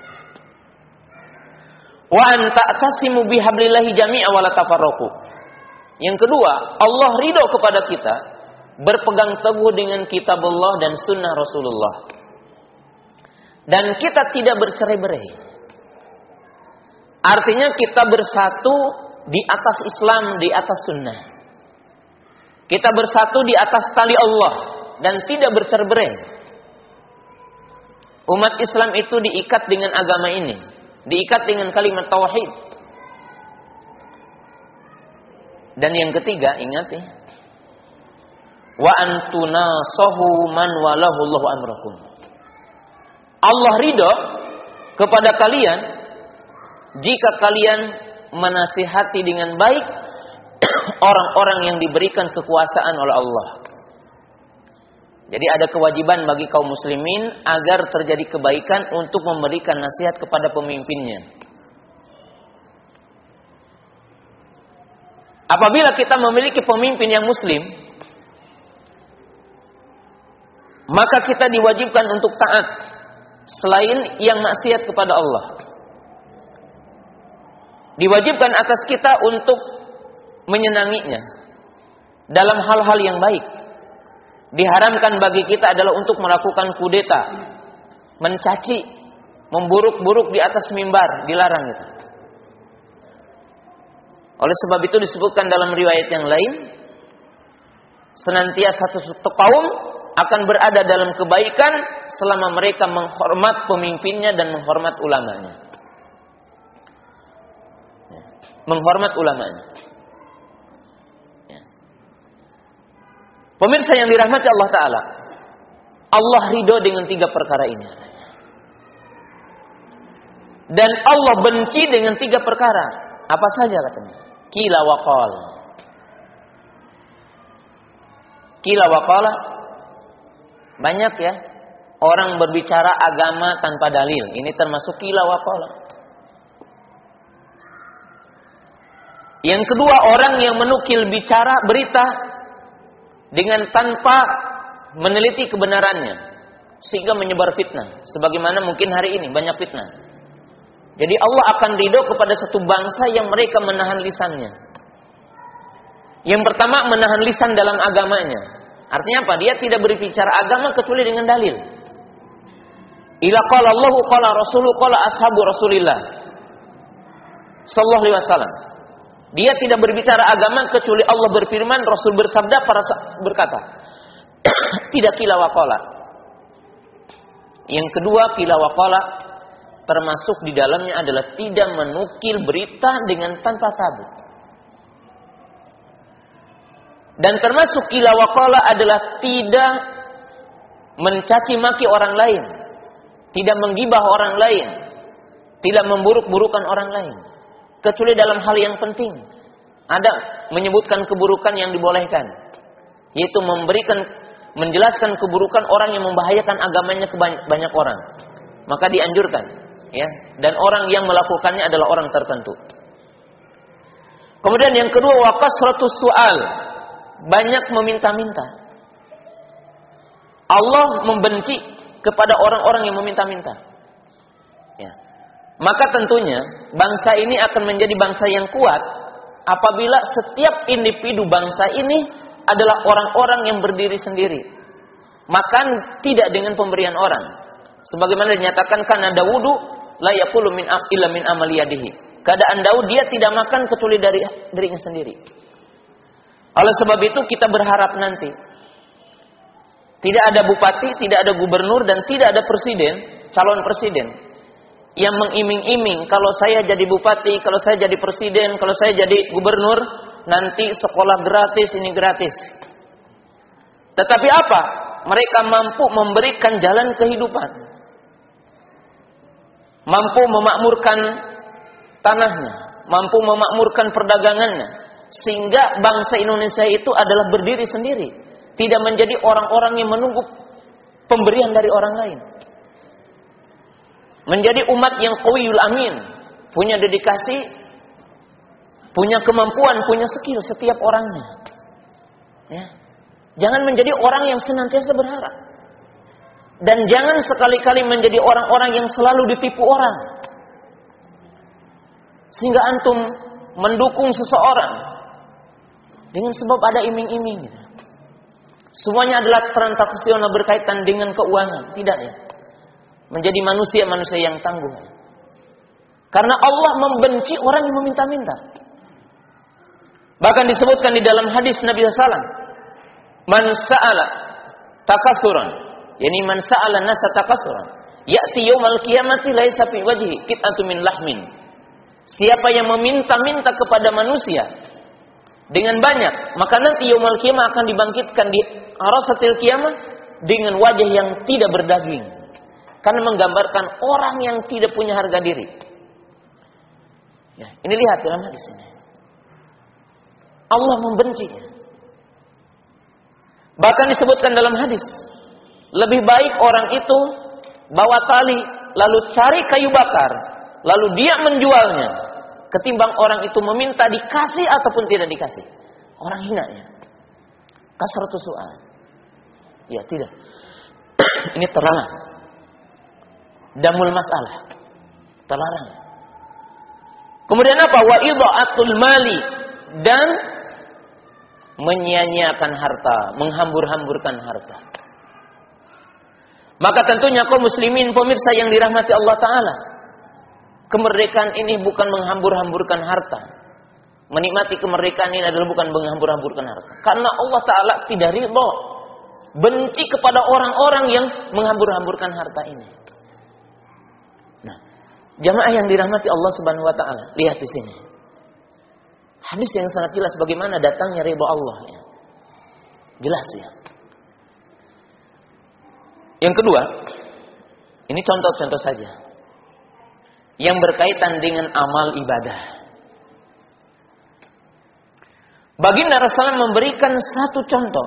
Wa an ta'tasimu bihablillahi jami'a wa la tafarraqu. Yang kedua, Allah ridho kepada kita berpegang teguh dengan kitabullah dan sunnah Rasulullah. Dan kita tidak bercerai-berai. Artinya kita bersatu di atas Islam, di atas sunnah. Kita bersatu di atas tali Allah dan tidak bercerai-berai. Umat Islam itu diikat dengan agama ini, diikat dengan kalimat tauhid. Dan yang ketiga, ingat ya. Wa antunasahu man walahu Allahu amrakum. Allah ridho kepada kalian jika kalian menasihati dengan baik orang-orang yang diberikan kekuasaan oleh Allah. Jadi ada kewajiban bagi kaum muslimin agar terjadi kebaikan untuk memberikan nasihat kepada pemimpinnya. Apabila kita memiliki pemimpin yang muslim, maka kita diwajibkan untuk taat selain yang maksiat kepada Allah. Diwajibkan atas kita untuk menyenanginya dalam hal-hal yang baik. Diharamkan bagi kita adalah untuk melakukan kudeta, mencaci, memburuk-buruk di atas mimbar, dilarang itu. Oleh sebab itu disebutkan dalam riwayat yang lain, senantiasa satu kaum akan berada dalam kebaikan selama mereka menghormat pemimpinnya dan menghormat ulamanya. Menghormat ulamanya. Pemirsa yang dirahmati Allah Ta'ala, Allah ridho dengan 3 perkara ini. Dan Allah benci dengan 3 perkara. Apa saja katanya? Qila wa qala. Qila wa qala. Banyak ya orang berbicara agama tanpa dalil. Ini termasuk qila wa qala. Yang kedua, orang yang menukil bicara berita dengan tanpa meneliti kebenarannya sehingga menyebar fitnah. Sebagaimana mungkin hari ini banyak fitnah. Jadi Allah akan ridho kepada satu bangsa yang mereka menahan lisannya. Yang pertama, menahan lisan dalam agamanya. Artinya apa? Dia tidak berbicara agama kecuali dengan dalil. Ila qala Allahu qala Rasuluhu qala ashabu Rasulillah sallallahu alaihi wasallam. Dia tidak berbicara agama kecuali Allah berfirman, Rasul bersabda, para berkata. Tidak qila wa qala. Yang kedua, qila wa qala termasuk di dalamnya adalah tidak menukil berita dengan tanpa sabut. Dan termasuk qila wa qala adalah tidak mencaci maki orang lain, tidak menggibah orang lain, tidak memburuk-burukan orang lain, kecuali dalam hal yang penting. Ada menyebutkan keburukan yang dibolehkan, yaitu menjelaskan keburukan orang yang membahayakan agamanya ke banyak orang, maka dianjurkan, ya. Dan orang yang melakukannya adalah orang tertentu. Kemudian yang kedua, wa kasratus su'al, banyak meminta-minta. Allah membenci kepada orang-orang yang meminta-minta. Ya. Maka tentunya bangsa ini akan menjadi bangsa yang kuat apabila setiap individu bangsa ini adalah orang-orang yang berdiri sendiri. Makan tidak dengan pemberian orang. Sebagaimana dinyatakan kana Dawudu la yaqulu min illa min amali yadihi. Keadaan Daud, dia tidak makan kecuali dari dirinya sendiri. Oleh sebab itu kita berharap nanti tidak ada bupati, tidak ada gubernur, dan tidak ada presiden, calon presiden yang mengiming-iming, kalau saya jadi bupati, kalau saya jadi presiden, kalau saya jadi gubernur, nanti sekolah gratis, ini gratis. Tetapi apa? Mereka mampu memberikan jalan kehidupan, mampu memakmurkan tanahnya, mampu memakmurkan perdagangannya, sehingga bangsa Indonesia itu adalah berdiri sendiri, tidak menjadi orang-orang yang menunggu pemberian dari orang lain. Menjadi umat yang qawiyul amin, punya dedikasi, punya kemampuan, punya skill setiap orangnya. Ya. Jangan menjadi orang yang senantiasa berharap. Dan jangan sekali-kali menjadi orang-orang yang selalu ditipu orang. Sehingga antum mendukung seseorang dengan sebab ada iming-iming. Semuanya adalah transaksional berkaitan dengan keuangan. Tidak ya. Menjadi manusia-manusia yang tangguh. Karena Allah membenci orang yang meminta-minta. Bahkan disebutkan di dalam hadis Nabi SAW, man sa'ala takatsuran, yani man sa'ala nasa takatsuran, ya'ti yaumal qiyamati laisa fi wajhi qit'atun min lahmin. Siapa yang meminta-minta kepada manusia dengan banyak, maka nanti yaumul qiyamah akan dibangkitkan di arasatil qiyamah dengan wajah yang tidak berdaging. Karena menggambarkan orang yang tidak punya harga diri. Ya, ini lihat dalam hadis ini. Allah membencinya. Bahkan disebutkan dalam hadis, lebih baik orang itu bawa tali lalu cari kayu bakar, lalu dia menjualnya, ketimbang orang itu meminta dikasih ataupun tidak dikasih. Orang hinanya. Kasratus su'al. Ya, tidak. Ini terlarang. Damul masalah. Terlarang. Kemudian apa? Wa idha'atul mali, dan menyia-nyiakan harta, menghambur-hamburkan harta. Maka tentunya kaum muslimin pemirsa yang dirahmati Allah Ta'ala, kemerdekaan ini bukan menghambur-hamburkan harta, menikmati kemerdekaan ini adalah bukan menghambur-hamburkan harta. Karena Allah Ta'ala tidak ridho, benci kepada orang-orang yang menghambur-hamburkan harta ini. Nah, jamaah yang dirahmati Allah Subhanahu wa Ta'ala, lihat di sini. Hadis yang sangat jelas bagaimana datangnya ridho Allah. Ya. Jelas ya. Yang kedua, ini contoh-contoh saja yang berkaitan dengan amal ibadah. Baginda Rasulullah memberikan satu contoh.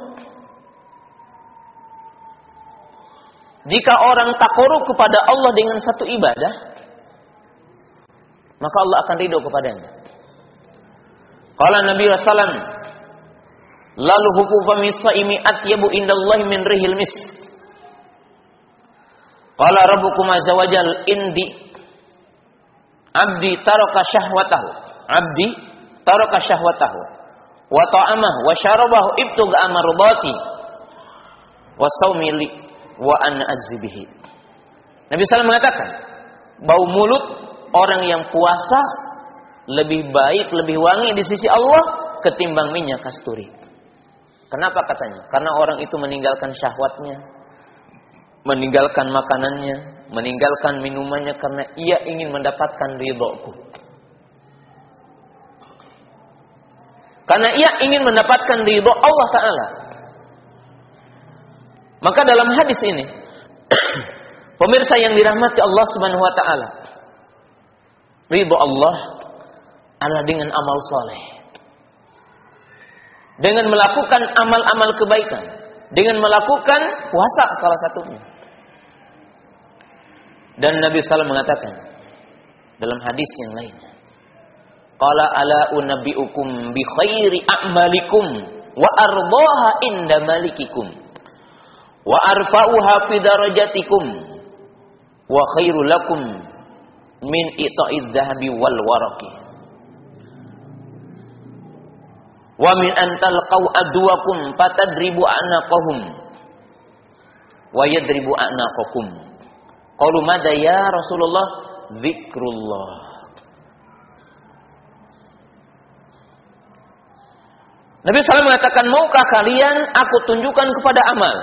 Jika orang takarrub kepada Allah dengan satu ibadah, maka Allah akan ridho kepadanya. Qala Nabi Rasulullah, lalu hukum famisaimi atyabu indallahi min rihil mis. Qala rabbukum azza wajal indi abdi taraka syahwatahu. Abdi taraka syahwatahu wa ta'amahu wa syarabahu ibtuga amardati wa saumili wa an azbihi. Nabi sallallahu mengatakan, bau mulut orang yang puasa lebih baik, lebih wangi di sisi Allah ketimbang minyak kasturi. Kenapa katanya? Karena orang itu meninggalkan syahwatnya, meninggalkan makanannya, meninggalkan minumannya karena ia ingin mendapatkan ridhoku. Karena ia ingin mendapatkan ridho Allah Ta'ala. Maka dalam hadis ini, pemirsa yang dirahmati Allah Subhanahu wa Ta'ala, ridho Allah adalah dengan amal soleh, dengan melakukan amal-amal kebaikan, dengan melakukan puasa salah satunya. Dan Nabi SAW mengatakan dalam hadis yang lainnya, qala ala unabbiukum bi khairi a'malikum wa ardaha inda malikikum wa arfa'uha fi darajatikum wa khairul lakum min ita'iz zahabi wal waraqi wa min an talqaw adwakum fatadribu anaqahum wa yadribu anaqakum. Qalu madza ya Rasulullah? Zikrullah. Nabi SAW mengatakan, maukah kalian aku tunjukkan kepada amal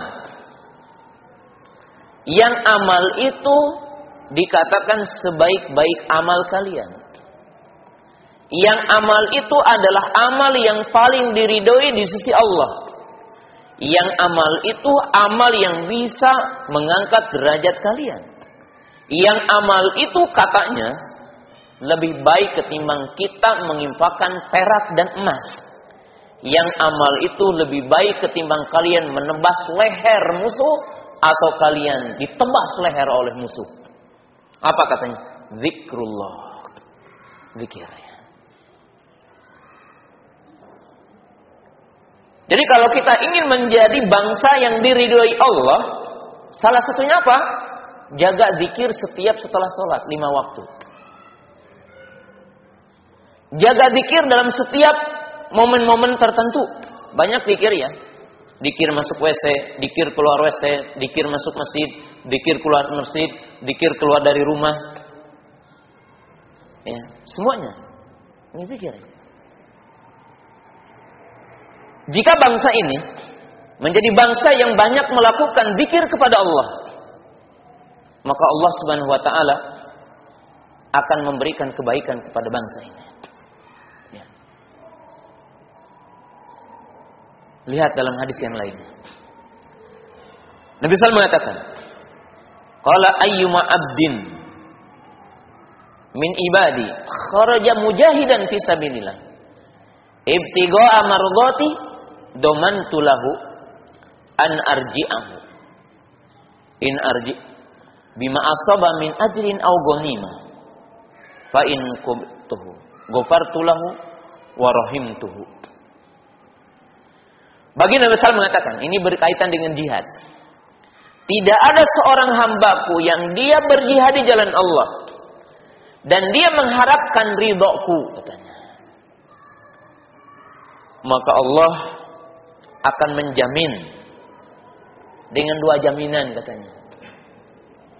yang amal itu dikatakan sebaik-baik amal kalian, yang amal itu adalah amal yang paling diridhoi di sisi Allah, yang amal itu amal yang bisa mengangkat derajat kalian, yang amal itu katanya lebih baik ketimbang kita menginfakkan perak dan emas, yang amal itu lebih baik ketimbang kalian menebas leher musuh atau kalian ditebas leher oleh musuh. Apa katanya? Zikrullah. Zikir. Jadi kalau kita ingin menjadi bangsa yang diridhoi Allah, salah satunya apa? Jaga zikir setiap setelah sholat 5 waktu. Jaga zikir dalam setiap momen-momen tertentu. Banyak zikir ya. Zikir masuk WC, zikir keluar WC, zikir masuk masjid, zikir keluar masjid, zikir keluar dari rumah. Ya, semuanya. Ini zikir. Jika bangsa ini menjadi bangsa yang banyak melakukan zikir kepada Allah, maka Allah Subhanahu wa Ta'ala akan memberikan kebaikan kepada bangsa ini. Ya. Lihat dalam hadis yang lain, Nabi SAW mengatakan, qala ayyuma abdin min ibadi kharaja mujahidan fi sabilillah ibtigha'a mardati domantu lahu an arji'ahu in arji bima asaba min ajrin aw ghanimah fa in kubtuhu ghafartu lahu wa rahimtuhu. Baginda Nabi SAW mengatakan, ini berkaitan dengan jihad. Tidak ada seorang hambaku yang dia berjihad di jalan Allah dan dia mengharapkan ridhoku, katanya, maka Allah akan menjamin dengan 2 jaminan, katanya.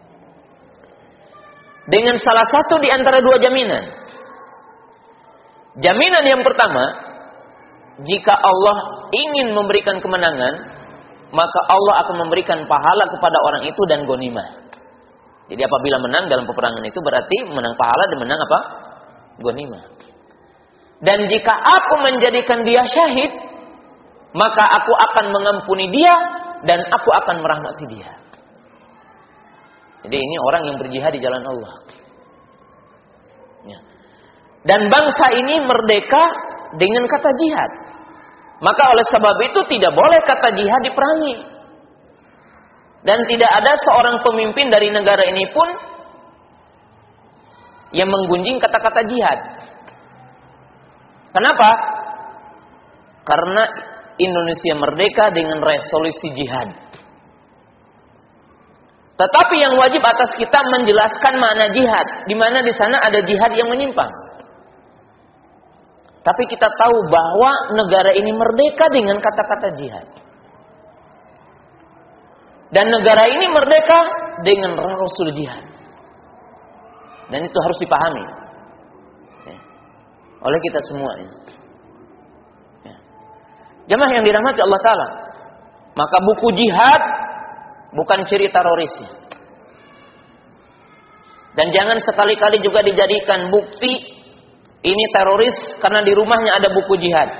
Dengan salah satu di antara 2 jaminan, Jaminan yang pertama, jika Allah ingin memberikan kemenangan, maka Allah akan memberikan pahala kepada orang itu dan ghanimah. Jadi apabila menang dalam peperangan itu berarti menang pahala dan menang apa? Ghanimah. Dan jika aku menjadikan dia syahid, maka aku akan mengampuni dia dan aku akan merahmati dia. Jadi ini orang yang berjihad di jalan Allah. Ya. Dan bangsa ini merdeka dengan kata jihad. Maka oleh sebab itu tidak boleh kata jihad diperangi. Dan tidak ada seorang pemimpin dari negara ini pun yang menggunjing kata-kata jihad. Kenapa? Karena Indonesia merdeka dengan resolusi jihad. Tetapi yang wajib atas kita menjelaskan makna jihad, di mana di sana ada jihad yang menyimpang. Tapi kita tahu bahwa negara ini merdeka dengan kata-kata jihad. Dan negara ini merdeka dengan rasul jihad. Dan itu harus dipahami oleh kita semua. Jamaah yang dirahmati Allah Ta'ala, maka buku jihad bukan ciri terorisnya. Dan jangan sekali-kali juga dijadikan bukti ini teroris karena di rumahnya ada buku jihad.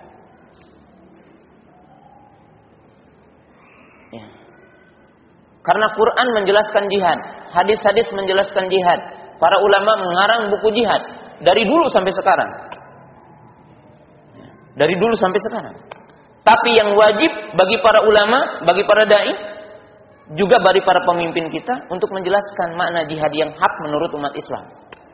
Ya. Karena Quran menjelaskan jihad, hadis-hadis menjelaskan jihad, para ulama mengarang buku jihad dari dulu sampai sekarang. Dari dulu sampai sekarang. Tapi yang wajib bagi para ulama, bagi para dai, juga bagi para pemimpin kita untuk menjelaskan makna jihad yang hak menurut umat Islam.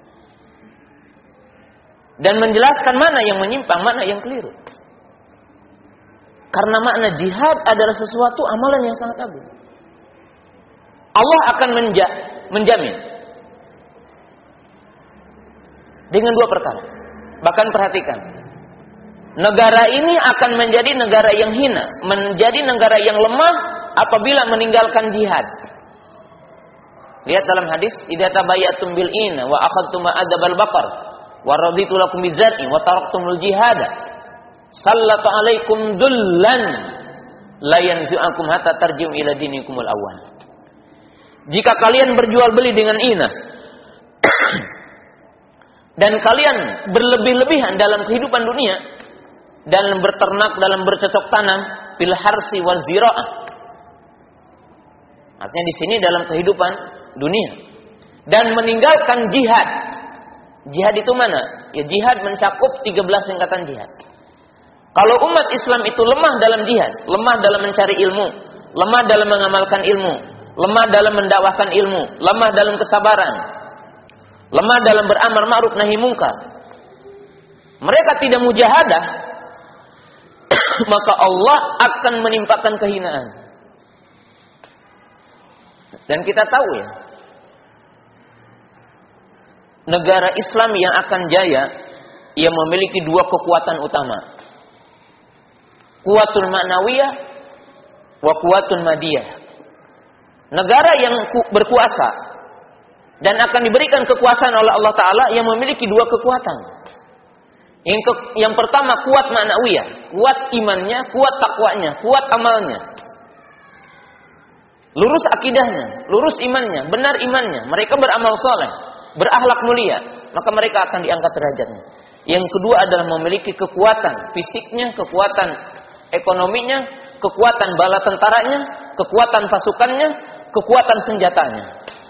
Dan menjelaskan mana yang menyimpang, mana yang keliru. Karena makna jihad adalah sesuatu amalan yang sangat agung. Allah akan menjamin dengan dua perkara. Bahkan perhatikan, negara ini akan menjadi negara yang hina, menjadi negara yang lemah apabila meninggalkan jihad. Lihat dalam hadis, idza tabayyatum bil ina wa akhadtum adabal baqar wa raditu lakum bizar'i wa taraktumul jihada sallatu alaikum dullan la yanzu'akum hatta tarji'u ila dinikumul awwal. Jika kalian berjual beli dengan ina dan kalian berlebih-lebihan dalam kehidupan dunia, dalam berternak, dalam bercocok tanam, bil harsi wal zira'ah. Artinya di sini dalam kehidupan dunia dan meninggalkan jihad. Jihad itu mana? Ya jihad mencakup 13 tingkatan jihad. Kalau umat Islam itu lemah dalam jihad, lemah dalam mencari ilmu, lemah dalam mengamalkan ilmu, lemah dalam mendakwahkan ilmu, lemah dalam kesabaran, lemah dalam beramar ma'ruf nahi mungkar, mereka tidak mujahadah, maka Allah akan menimpakan kehinaan. Dan kita tahu ya, negara Islam yang akan jaya, ia memiliki dua kekuatan utama. Kuwatul ma'nawiyah wa kuwatul madiyah. Negara yang berkuasa dan akan diberikan kekuasaan oleh Allah Ta'ala yang memiliki dua kekuatan. Yang pertama kuat ma'nawiyah, kuat imannya, kuat takwanya, kuat amalnya. Lurus akidahnya, lurus imannya, benar imannya, mereka beramal soleh, berakhlak mulia, maka mereka akan diangkat derajatnya. Yang kedua adalah memiliki kekuatan fisiknya, kekuatan ekonominya, kekuatan bala tentaranya, kekuatan pasukannya, kekuatan senjatanya.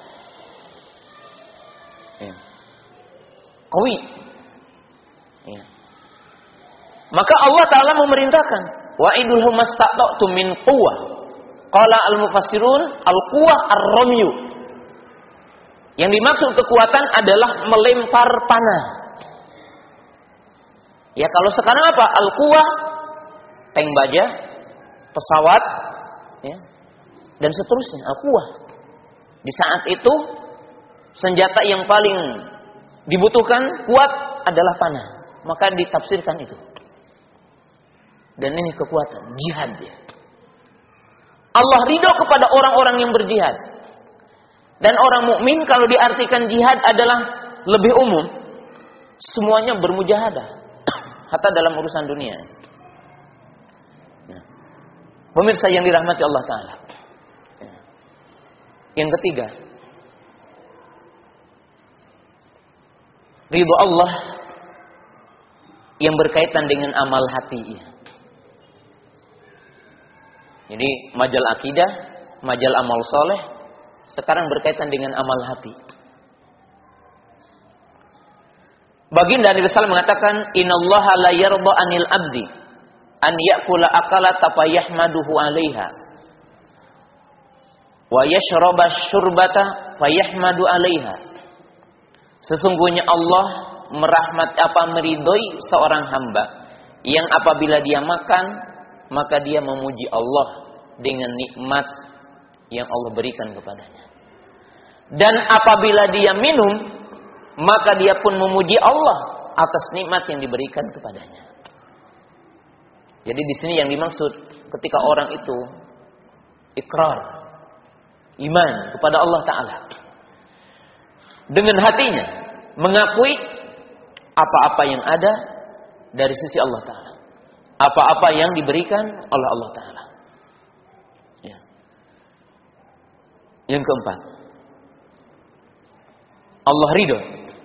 Qawi. Ya. Maka Allah Ta'ala memerintahkan, wa'idulhum mastata'tum min quwwah. Qala al-mufassirun al-quwwah ar-ramyu. Yang dimaksud kekuatan adalah melempar panah. Ya kalau sekarang apa? Al-quwwah, tank baja, pesawat, ya, dan seterusnya. Al-quwwah. Di saat itu senjata yang paling dibutuhkan kuat adalah panah. Maka ditafsirkan itu. Dan ini kekuatan jihad dia. Allah ridho kepada orang-orang yang berjihad. Dan orang mukmin kalau diartikan jihad adalah lebih umum, semuanya bermujahadah. hatta dalam urusan dunia. Nah, pemirsa yang dirahmati Allah Ta'ala. Yang ketiga, ridho Allah yang berkaitan dengan amal hati. Jadi majal akidah, majal amal soleh, sekarang berkaitan dengan amal hati. Baginda Nabi SAW mengatakan, Innallaha la yarda anil abdi an ya'kula akalata fayahmaduhu 'alaiha wa yashraba syurbata fayahmadu 'alaiha. Sesungguhnya Allah meridhoi seorang hamba yang apabila dia makan maka dia memuji Allah dengan nikmat yang Allah berikan kepadanya. Dan apabila dia minum maka dia pun memuji Allah atas nikmat yang diberikan kepadanya. Jadi di sini yang dimaksud ketika orang itu ikrar iman kepada Allah Ta'ala, dengan hatinya mengakui apa-apa yang ada dari sisi Allah Ta'ala, apa-apa yang diberikan oleh Allah Ta'ala. Ya. Yang keempat, Allah ridho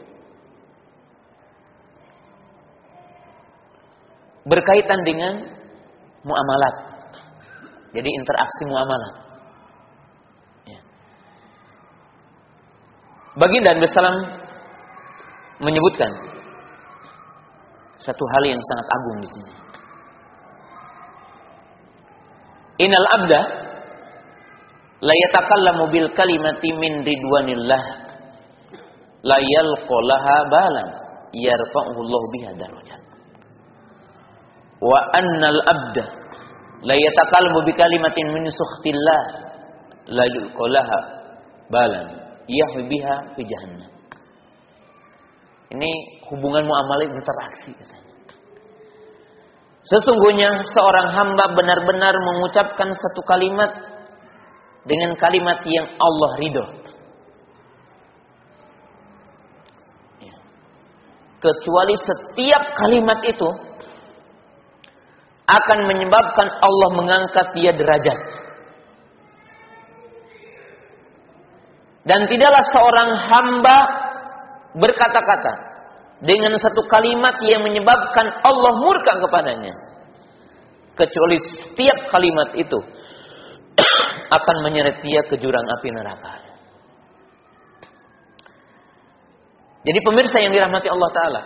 berkaitan dengan muamalat. Jadi interaksi muamalat. Ya. Baginda Nabi SAW menyebutkan satu hal yang sangat agung di sini. Innal abda la yatakallamu bil kalimati min ridwanillah la yalqalaha balan yarfa'uhu Allah biha darajat. Wa annal abda la yatakallamu bi kalimatin min sukhtillah la yulqalaha balan yahwi biha fi jahannam. Ini hubungan muamalah interaksi katanya. Sesungguhnya seorang hamba benar-benar mengucapkan satu kalimat dengan kalimat yang Allah ridho. Ya. Kecuali setiap kalimat itu akan menyebabkan Allah mengangkat dia derajat. Dan tidaklah seorang hamba berkata-kata dengan satu kalimat yang menyebabkan Allah murka kepadanya, kecuali setiap kalimat itu akan menyeret dia ke jurang api neraka. Jadi pemirsa yang dirahmati Allah Ta'ala,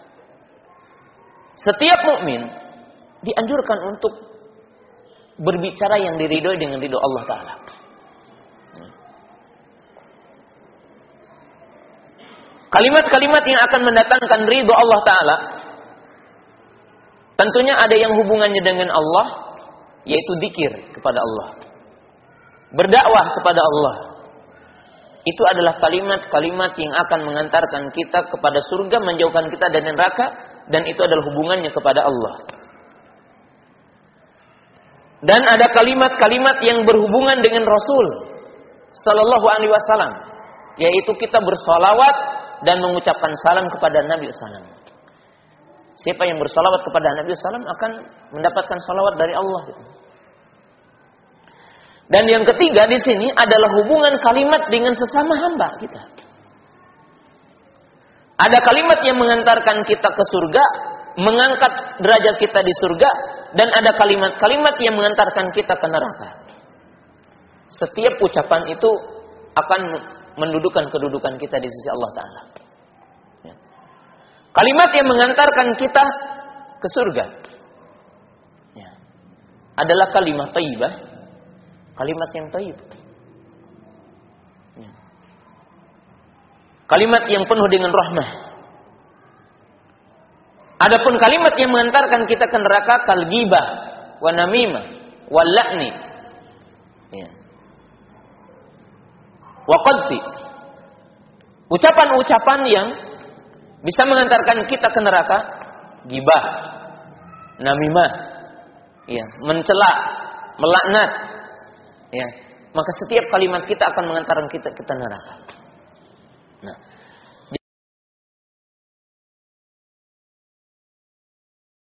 setiap mukmin dianjurkan untuk berbicara yang diridhoi dengan ridho Allah Ta'ala. Kalimat-kalimat yang akan mendatangkan ridho Allah Ta'ala, tentunya ada yang hubungannya dengan Allah, yaitu dzikir kepada Allah, berdakwah kepada Allah. Itu adalah kalimat-kalimat yang akan mengantarkan kita kepada surga, menjauhkan kita dari neraka, dan itu adalah hubungannya kepada Allah. Dan ada kalimat-kalimat yang berhubungan dengan Rasul Sallallahu Alaihi Wasallam, yaitu kita bersolawat dan mengucapkan salam kepada Nabi SAW. Siapa yang bersolawat kepada Nabi SAW akan mendapatkan solawat dari Allah. Dan yang ketiga di sini adalah hubungan kalimat dengan sesama hamba kita. Ada kalimat yang mengantarkan kita ke surga, mengangkat derajat kita di surga, dan ada kalimat-kalimat yang mengantarkan kita ke neraka. Setiap ucapan itu akan mendudukan kedudukan kita di sisi Allah Ta'ala. Ya. Kalimat yang mengantarkan kita ke surga, ya, adalah kalimat thayyibah, kalimat yang thayyib. Ya. Kalimat yang penuh dengan rahmah. Adapun kalimat yang mengantarkan kita ke neraka, kal ghibah wa namimah wal la'ni, ya, wa qadfi. Ucapan-ucapan yang bisa mengantarkan kita ke neraka, ghibah, namimah, ya, mencela, melaknat, ya. Maka setiap kalimat kita akan mengantarkan kita ke neraka. Nah,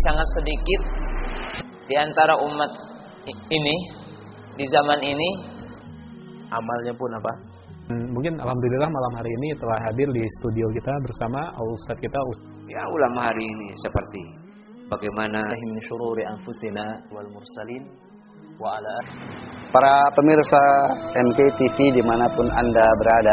sangat sedikit di antara umat ini di zaman ini. Amalnya pun apa? Mungkin alhamdulillah malam hari ini telah hadir di studio kita bersama Ustadz kita. Ya, ulama hari ini seperti bagaimana min syururi anfusina wal mursalin wa ala para pemirsa MKTV dimanapun Anda berada.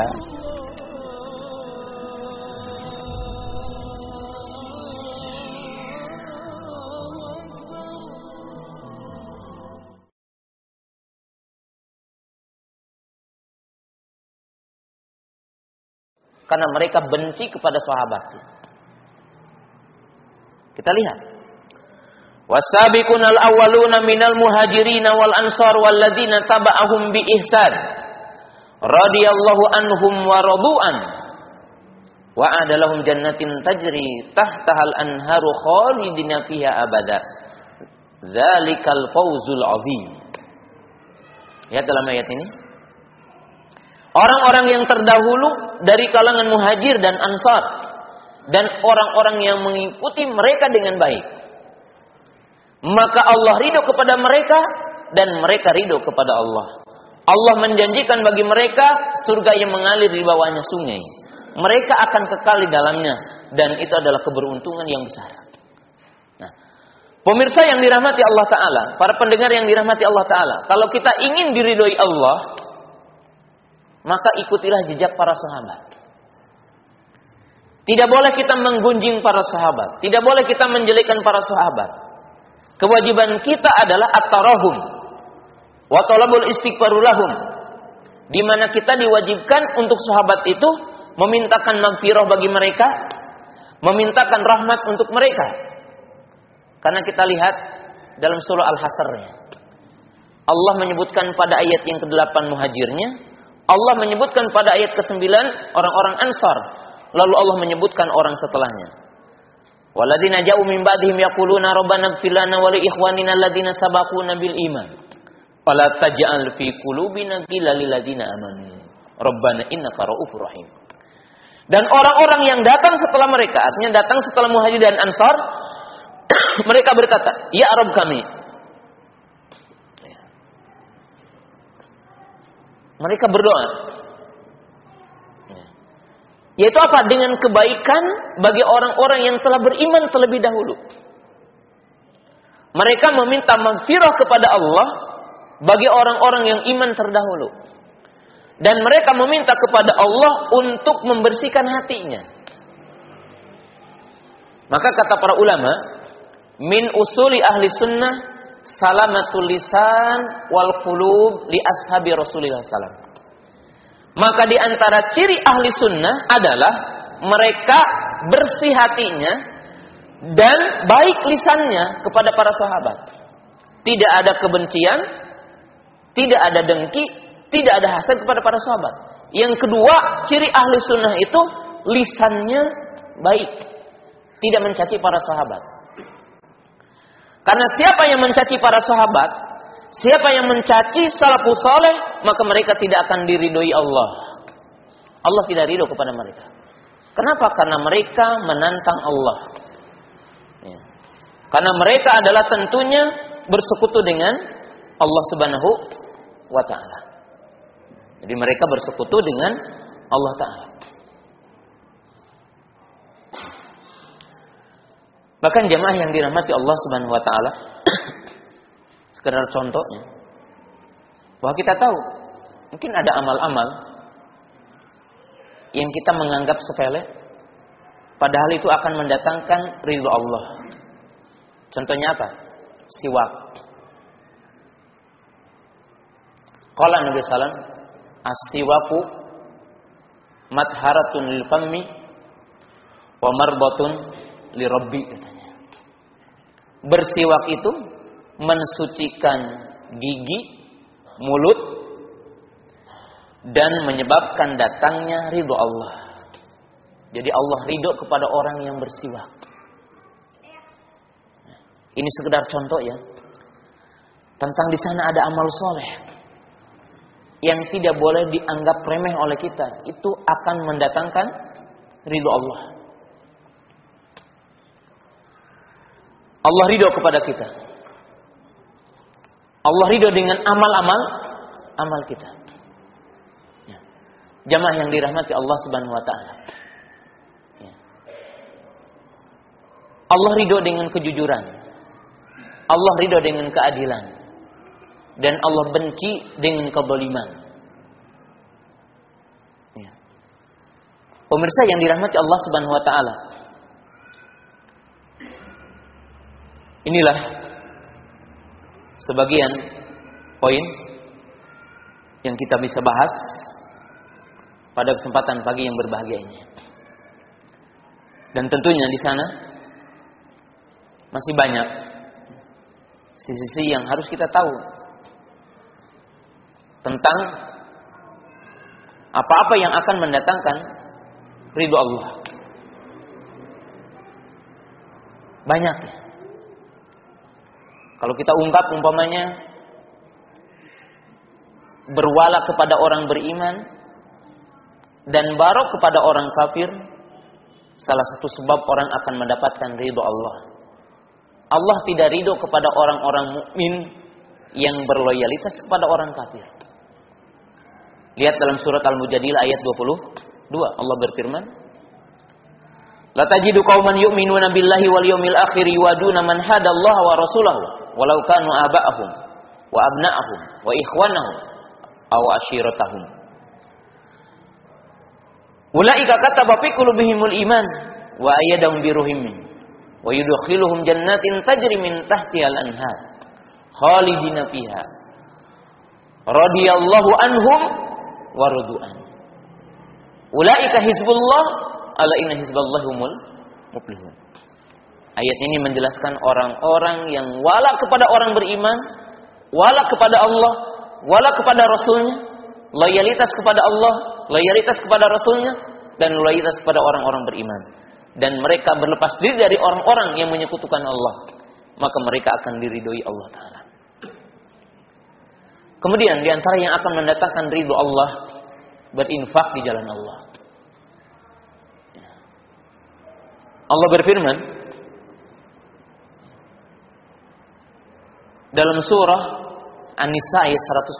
Karena mereka benci kepada sahabat. Kita lihat. Wasabiqunal awwaluna minal muhajirin wal ansar walladzina taba'ahum bi ihsan radhiyallahu anhum wa radu'an wa adalahum jannatin tajri tahtahal anharu khalidina fiha abada. Dzalikal fawzul azim. Lihat dalam ayat ini. Orang-orang yang terdahulu dari kalangan muhajir dan ansar dan orang-orang yang mengikuti mereka dengan baik, maka Allah ridho kepada mereka dan mereka ridho kepada Allah. Allah menjanjikan bagi mereka surga yang mengalir di bawahnya sungai. Mereka akan kekal di dalamnya dan itu adalah keberuntungan yang besar. Nah, pemirsa yang dirahmati Allah Ta'ala, para pendengar yang dirahmati Allah Ta'ala, kalau kita ingin diridhoi Allah, maka ikutilah jejak para sahabat. Tidak boleh kita menggunjing para sahabat. Tidak boleh kita menjelekkan para sahabat. Kewajiban kita adalah at-tarahum wa talabul istighfaru lahum. Di mana kita diwajibkan untuk sahabat itu memintakan maghfirah bagi mereka, memintakan rahmat untuk mereka. Karena kita lihat dalam surah Al-Hasr, Allah menyebutkan pada ayat yang ke-8 muhajirnya, Allah menyebutkan pada ayat ke-9 orang-orang Ansar. Lalu Allah menyebutkan orang setelahnya. Walladzina ja'u min ba'dihim yaquluna rabbana ighfir lana wa li ikhwanina alladzina sabaquna bil iman. Fala taj'al fi qulubina ghillan lil ladzina amanu. Rabbana innaka ra'ufur rahim. Dan orang-orang yang datang setelah mereka, artinya datang setelah Muhajir dan Ansar, mereka berkata, "Ya Rabb kami." Mereka berdoa. Yaitu apa? Dengan kebaikan bagi orang-orang yang telah beriman terlebih dahulu. Mereka meminta maghfirah kepada Allah bagi orang-orang yang iman terdahulu. Dan mereka meminta kepada Allah untuk membersihkan hatinya. Maka kata para ulama, min usuli ahli sunnah salamatul lisan wal qulub li ashabi Rasulillah sallam. Maka di antara ciri ahli sunnah adalah mereka bersih hatinya dan baik lisannya kepada para sahabat. Tidak ada kebencian, tidak ada dengki, tidak ada hasad kepada para sahabat. Yang kedua, ciri ahli sunnah itu lisannya baik, tidak mencaci para sahabat. Karena siapa yang mencaci para sahabat, siapa yang mencaci salafus saleh, maka mereka tidak akan diridhoi Allah. Allah tidak ridho kepada mereka. Kenapa? Karena mereka menantang Allah. Ya. Karena mereka adalah tentunya bersekutu dengan Allah Subhanahu wa Ta'ala. Jadi mereka bersekutu dengan Allah Ta'ala. Bahkan jemaah yang dirahmati Allah Subhanahu wa Ta'ala, sekedar contohnya, bahwa kita tahu mungkin ada amal-amal yang kita menganggap sepele, padahal itu akan mendatangkan ridho Allah. Contohnya apa? Siwak. Qala Nabi sallam, as-siwaku madharatun lil fammi wa marbatun li rabbi, katanya. Bersiwak itu mensucikan gigi, mulut, dan menyebabkan datangnya ridho Allah. Jadi Allah ridho kepada orang yang bersiwak. Ini sekedar contoh ya. Tentang di sana ada amal soleh yang tidak boleh dianggap remeh oleh kita. Itu akan mendatangkan ridho Allah. Allah ridho kepada kita. Allah ridho dengan amal kita. Ya. Jamaah yang dirahmati Allah Subhanahu wa taala. Ya. Allah ridho dengan kejujuran. Allah ridho dengan keadilan. Dan Allah benci dengan kezaliman. Ya. Pemirsa yang dirahmati Allah Subhanahu wa taala. Inilah sebagian poin yang kita bisa bahas pada kesempatan pagi yang berbahagia ini. Dan tentunya di sana masih banyak sisi-sisi yang harus kita tahu tentang apa-apa yang akan mendatangkan ridho Allah. Banyak ya. Kalau kita ungkap umpamanya berwala kepada orang beriman dan barok kepada orang kafir, salah satu sebab orang akan mendapatkan ridho Allah. Allah tidak ridho kepada orang-orang mukmin yang berloyalitas kepada orang kafir. Lihat dalam surat Al-Mujadilah ayat 22, Allah berfirman, la tajidu qauman yu'minuna billahi wal yawmil akhir yuwaduna man hadallaha wa rasulahu walau kanu aba'ahum wa abna'ahum wa ikhwanahum aw ashiratahum. Ulaika kataba fi qulubihimul iman wa ayyadahum bi ruhim wa yudkhiluhum jannatin tajri min tahtiha al-anhar khalidina fiha radhiyallahu anhum wa radu'an. Ulaika hizbullah ala inna hizballahi humul muflihun. Ayat ini menjelaskan orang-orang yang wala kepada orang beriman, wala kepada Allah, wala kepada Rasulnya, loyalitas kepada Allah, loyalitas kepada Rasulnya, dan loyalitas kepada orang-orang beriman. Dan mereka berlepas diri dari orang-orang yang menyekutukan Allah, maka mereka akan diridhoi Allah Ta'ala. Kemudian di antara yang akan mendatangkan ridho Allah, berinfak di jalan Allah. Allah berfirman dalam surah An-Nisa ayat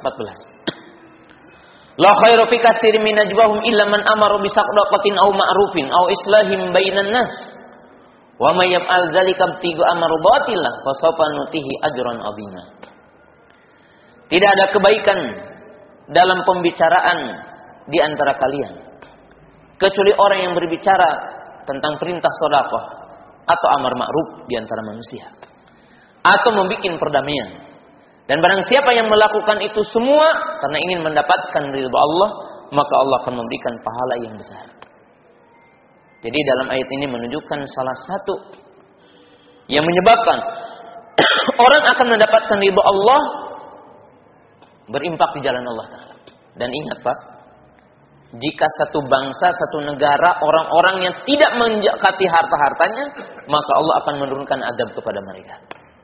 114. La khairu fi katsirin min najwahum illa man amara bi sadaqatin aw ma'rufin aw islahim bainan nas. Wa may yaf'al dzalika ibtigha'a mardatillah fa sawfa nutihi ajran 'azima. Tidak ada kebaikan dalam pembicaraan di antara kalian kecuali orang yang berbicara tentang perintah sedekah atau amar ma'ruf di antara manusia atau membuat perdamaian. Dan barang siapa yang melakukan itu semua karena ingin mendapatkan ridha Allah, maka Allah akan memberikan pahala yang besar. Jadi dalam ayat ini menunjukkan salah satu yang menyebabkan orang akan mendapatkan ridha Allah, berinfak di jalan Allah Ta'ala. Dan ingat Pak, jika satu bangsa, satu negara, orang-orang yang tidak menjakati harta-hartanya, maka Allah akan menurunkan adab kepada mereka.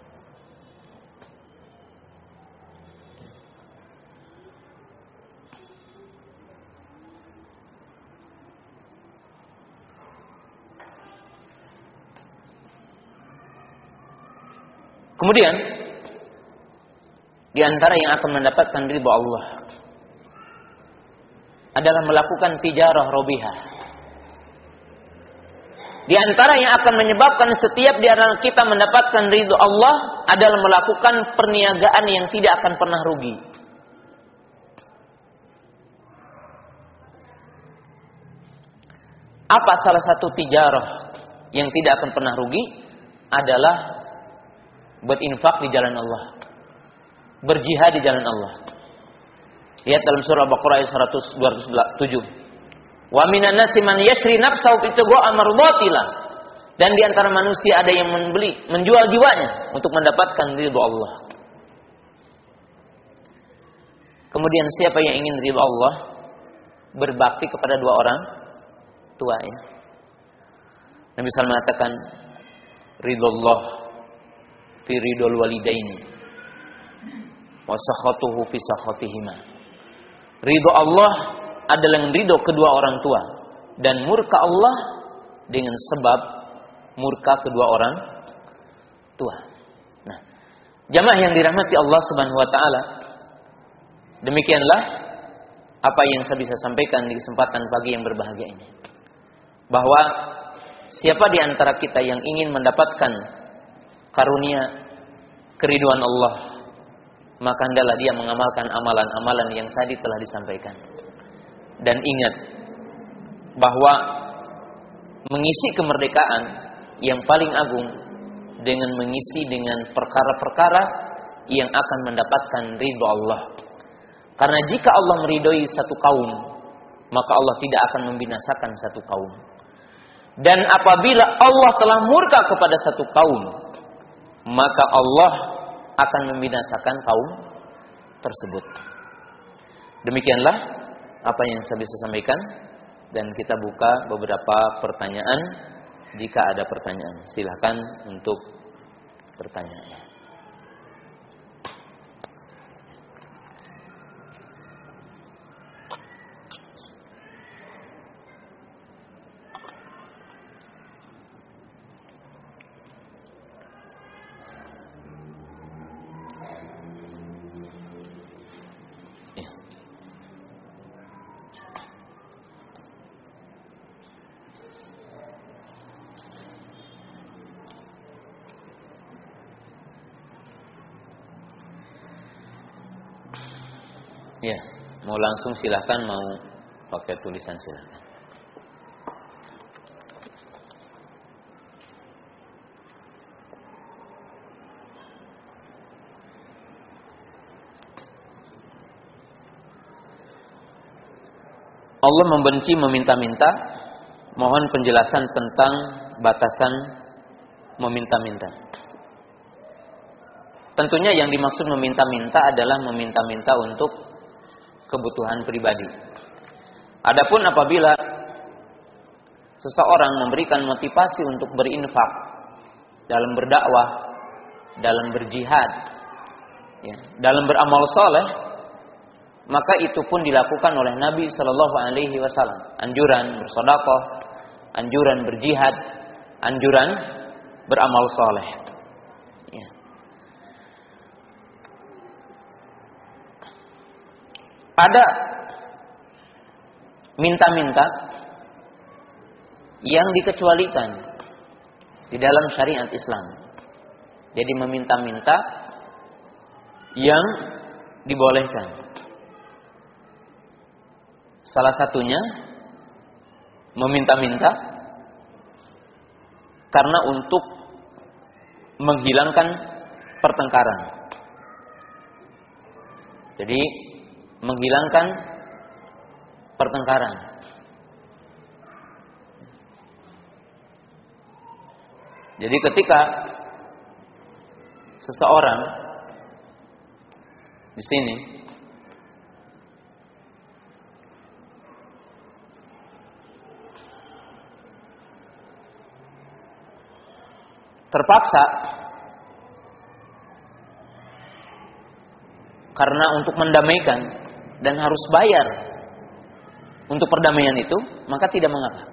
Kemudian di antara yang akan mendapatkan ridha Allah adalah melakukan tijarah robihah. Di antara yang akan menyebabkan setiap di antara kita mendapatkan ridha Allah adalah melakukan perniagaan yang tidak akan pernah rugi. Apa salah satu tijarah yang tidak akan pernah rugi? Adalah berinfak di jalan Allah, berjihad di jalan Allah. Lihat dalam surah Al-Baqarah ayat 207. Wa minan nasi man yashri nafsahu ibtigha'a mardatillah. Dan di antara manusia ada yang menjual jiwanya untuk mendapatkan ridha Allah. Kemudian siapa yang ingin ridha Allah, berbakti kepada dua orang tuanya. Nabi sallallahu alaihi wasallam mengatakan, ridullah fi ridul walidaini wa sakhatuhu fi sakhatihima. Ridho Allah adalah ridho kedua orang tua dan murka Allah dengan sebab murka kedua orang tua. Nah, jamaah yang dirahmati Allah Subhanahu wa taala, demikianlah apa yang saya bisa sampaikan di kesempatan pagi yang berbahagia ini. Bahwa siapa di antara kita yang ingin mendapatkan karunia keriduan Allah, maka hendaklah dia mengamalkan amalan-amalan yang tadi telah disampaikan. Dan ingat bahwa mengisi kemerdekaan yang paling agung dengan mengisi dengan perkara-perkara yang akan mendapatkan ridho Allah. Karena jika Allah meridhoi satu kaum, maka Allah tidak akan membinasakan satu kaum. Dan apabila Allah telah murka kepada satu kaum, maka Allah akan membinasakan kaum tersebut. Demikianlah apa yang saya bisa sampaikan, dan kita buka beberapa pertanyaan. Jika ada pertanyaan, silakan untuk bertanya. Ya, mau langsung silakan, mau pakai tulisan silakan. Allah membenci meminta-minta. Mohon penjelasan tentang batasan meminta-minta. Tentunya yang dimaksud meminta-minta adalah meminta-minta untuk kebutuhan pribadi. Adapun apabila seseorang memberikan motivasi untuk berinfak dalam berdakwah, dalam berjihad, ya, dalam beramal soleh, maka itu pun dilakukan oleh Nabi Shallallahu Alaihi Wasallam. Anjuran bersedekah, anjuran berjihad, anjuran beramal soleh. Ya. Ada minta-minta yang dikecualikan di dalam syariat Islam. Jadi meminta-minta yang dibolehkan. Salah satunya meminta-minta karena untuk menghilangkan pertengkaran. Jadi menghilangkan pertengkaran. Jadi ketika seseorang di sini terpaksa karena untuk mendamaikan dan harus bayar untuk perdamaian itu, maka tidak mengapa.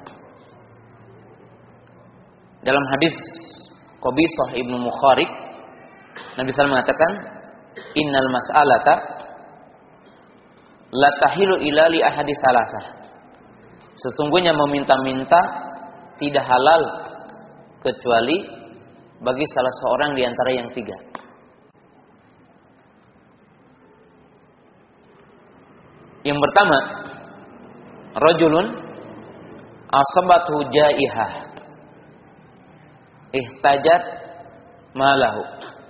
Dalam hadis Qabisah Ibnu Mukharib, Nabi SAW mengatakan, innal mas'alata la tahilu ila li ahadi thalathah. Sesungguhnya meminta-minta tidak halal kecuali bagi salah seorang di antara yang tiga. Yang pertama, rajulun asabathu jaihah ihtajat malahu.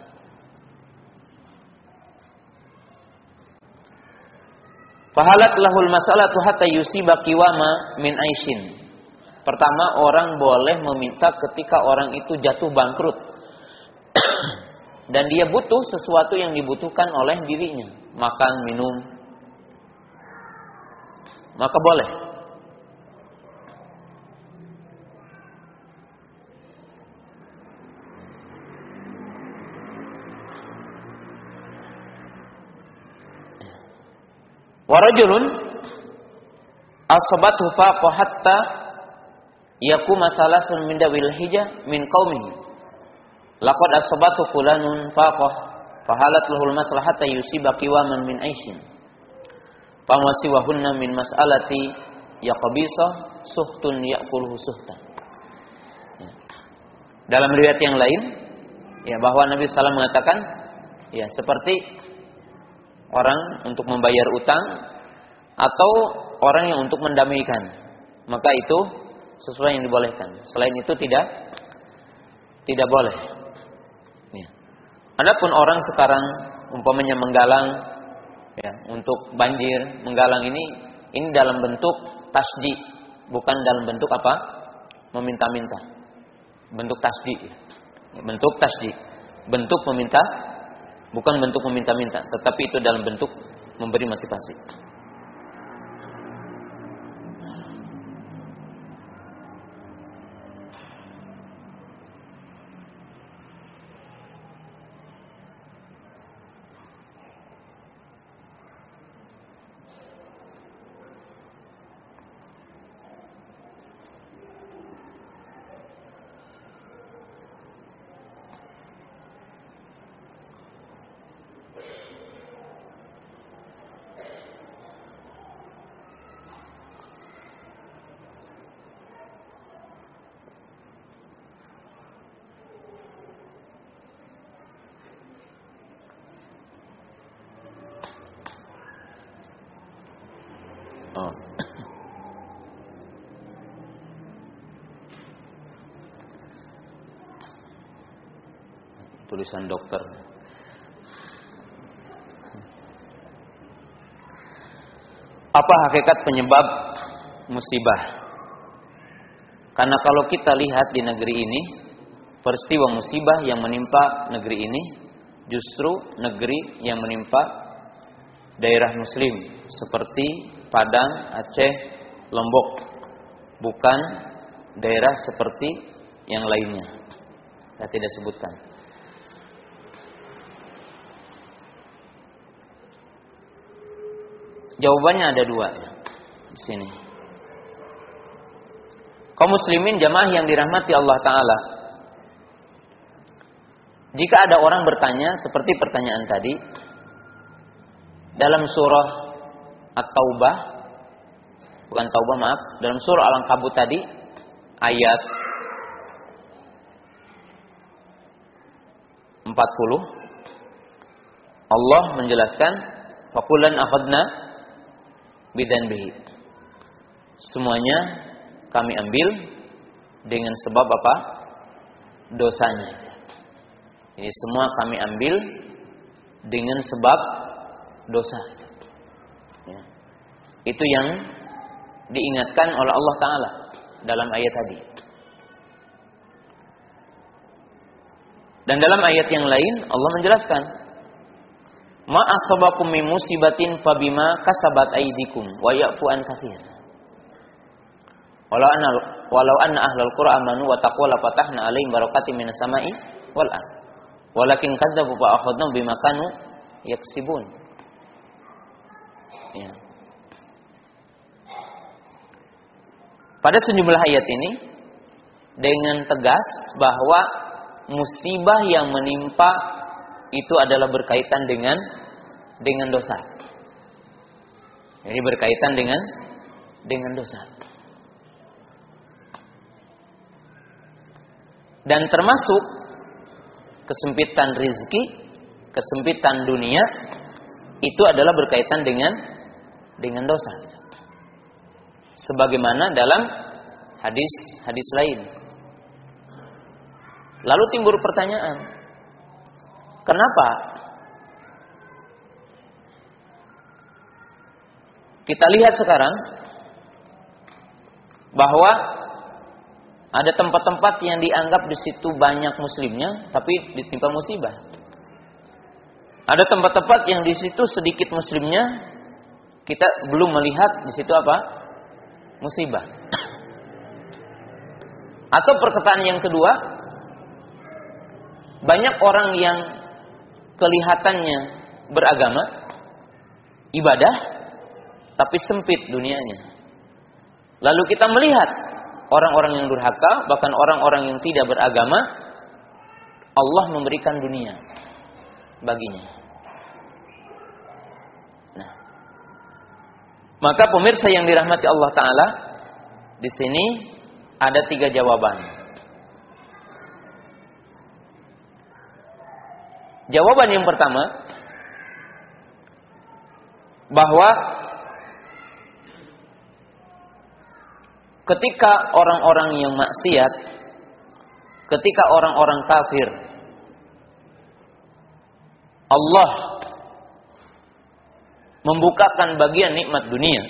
Fahalat lahul masalatu hatta yusiba qiwama min aishin. Pertama, orang boleh meminta ketika orang itu jatuh bangkrut dan dia butuh sesuatu yang dibutuhkan oleh dirinya, makan, minum, maka boleh. Wa rajulun asabathu faqah hatta yakuma salasun min dawil hijah min qaumihi. laqad asabatu fulanun faqah fahalat lahul maslahata yusiba qiwaman min aishin famasiwahunna min mas'alati yaqbisa suhtun ya'kuluhu suhtan. Dalam riwayat yang lain ya bahwa Nabi SAW mengatakan ya seperti orang untuk membayar utang atau orang yang untuk mendamaikan, maka itu sesuatu yang dibolehkan. Selain itu tidak boleh. Ya. Adapun orang sekarang umpamanya menggalang ya untuk banjir, menggalang ini dalam bentuk tasdi, bukan dalam bentuk apa? Meminta-minta. Bentuk tasdi. Bentuk tasdi. Bentuk meminta, bukan bentuk meminta-minta, tetapi itu dalam bentuk memberi motivasi. Tulisan dokter. Apa hakikat penyebab musibah? Karena kalau kita lihat di negeri ini, peristiwa musibah yang menimpa negeri ini justru negeri yang menimpa daerah muslim seperti Padang, Aceh, Lombok, bukan daerah seperti yang lainnya. Saya tidak sebutkan. Jawabannya ada dua di sini. Kaum muslimin jamaah yang dirahmati Allah Ta'ala, jika ada orang bertanya seperti pertanyaan tadi dalam surah At-Taubah, bukan Taubah maaf, dalam surah Al-Ankabut tadi ayat 40 Allah menjelaskan fakulan akhadna bidanbihi, semuanya kami ambil dengan sebab apa? Dosanya. Ini semua kami ambil dengan sebab dosa. Ya. Itu yang diingatkan oleh Allah Ta'ala dalam ayat tadi. Dan dalam ayat yang lain Allah menjelaskan, ma asabakum min musibatin fabima kasabat aydikum wa ya'fu an katsir. Walau anna ahlal qura amanu wa taqwa la fatahna 'alaihim barakatin minas sama'i wal ardh. Walakin kadzabu fa akhadnahum bima kanu yaksibun. Ya. Pada sejumlah ayat ini dengan tegas bahwa musibah yang menimpa itu adalah berkaitan dengan dosa. Jadi berkaitan dengan dosa. Dan termasuk kesempitan rizki, kesempitan dunia itu adalah berkaitan dengan dosa. Sebagaimana dalam hadis lain. Lalu timbul pertanyaan, kenapa kita lihat sekarang bahwa ada tempat-tempat yang dianggap di situ banyak muslimnya, tapi ditimpa musibah. Ada tempat-tempat yang di situ sedikit muslimnya, kita belum melihat di situ apa? Musibah. Atau perkataan yang kedua, banyak orang yang kelihatannya beragama, ibadah, tapi sempit dunianya. Lalu kita melihat orang-orang yang durhaka, bahkan orang-orang yang tidak beragama, Allah memberikan dunia baginya. Nah, maka pemirsa yang dirahmati Allah Ta'ala, di sini ada 3 jawaban. Jawaban yang pertama, bahwa ketika orang-orang yang maksiat, ketika orang-orang kafir, Allah membukakan bagian nikmat dunia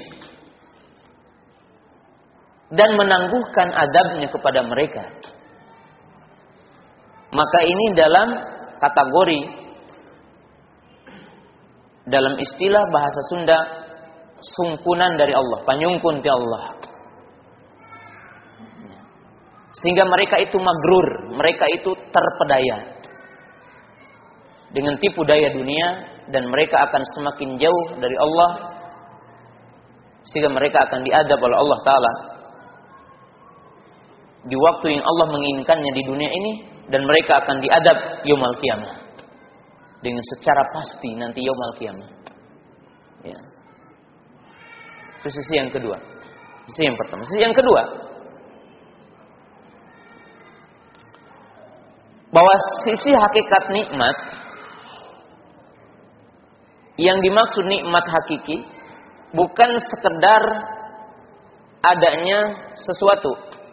dan menangguhkan adabnya kepada mereka, maka ini dalam kategori, dalam istilah bahasa Sunda, sungkunan dari Allah, panyungkun ti Allah. Sehingga mereka itu magrur, mereka itu terpedaya dengan tipu daya dunia, dan mereka akan semakin jauh dari Allah, sehingga mereka akan diadab oleh Allah Ta'ala di waktu yang Allah menginginkannya di dunia ini, dan mereka akan diadab yaumul qiyamah dengan secara pasti nanti yaumul qiyamah. Ya. Itu sisi yang kedua. Sisi yang pertama. Sisi yang kedua, bahwa sisi hakikat nikmat, yang dimaksud nikmat hakiki bukan sekedar adanya sesuatu.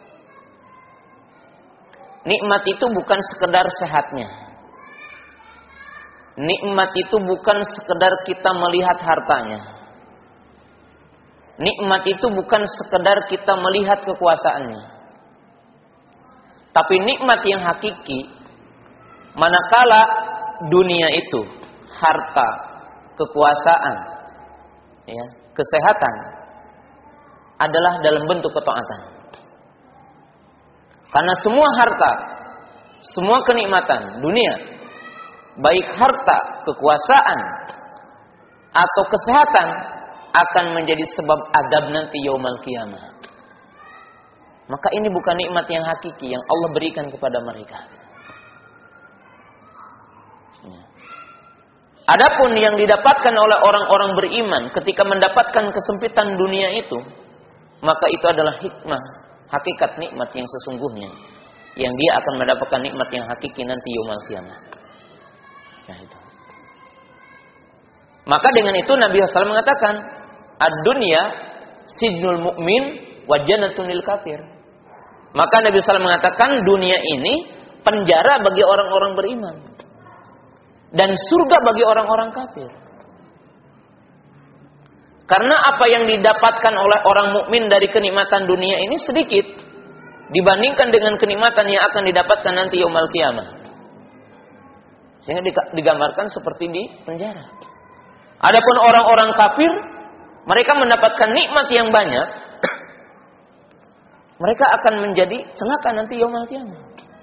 Nikmat itu bukan sekedar sehatnya. Nikmat itu bukan sekedar kita melihat hartanya. Nikmat itu bukan sekedar kita melihat kekuasaannya. Tapi nikmat yang hakiki, manakala dunia itu, harta, kekuasaan, ya, kesehatan, adalah dalam bentuk ketaatan. Karena semua harta, semua kenikmatan dunia, baik harta, kekuasaan, atau kesehatan, akan menjadi sebab adab nanti yaumul qiyamah. Maka ini bukan nikmat yang hakiki yang Allah berikan kepada mereka. Adapun yang didapatkan oleh orang-orang beriman ketika mendapatkan kesempitan dunia itu, maka itu adalah hikmah, hakikat nikmat yang sesungguhnya, yang dia akan mendapatkan nikmat yang hakiki nanti yaumul qiyamah. Nah, itu. Maka dengan itu Nabi SAW mengatakan, ad-dunya sijnul mu'min wa jannatun lil kafir. Maka Nabi SAW mengatakan dunia ini penjara bagi orang-orang beriman dan surga bagi orang-orang kafir. Karena apa yang didapatkan oleh orang mukmin dari kenikmatan dunia ini sedikit dibandingkan dengan kenikmatan yang akan didapatkan nanti yaumul qiyamah. Sehingga digambarkan seperti di penjara. Adapun orang-orang kafir, mereka mendapatkan nikmat yang banyak, mereka akan menjadi celaka nanti yaumul qiyamah.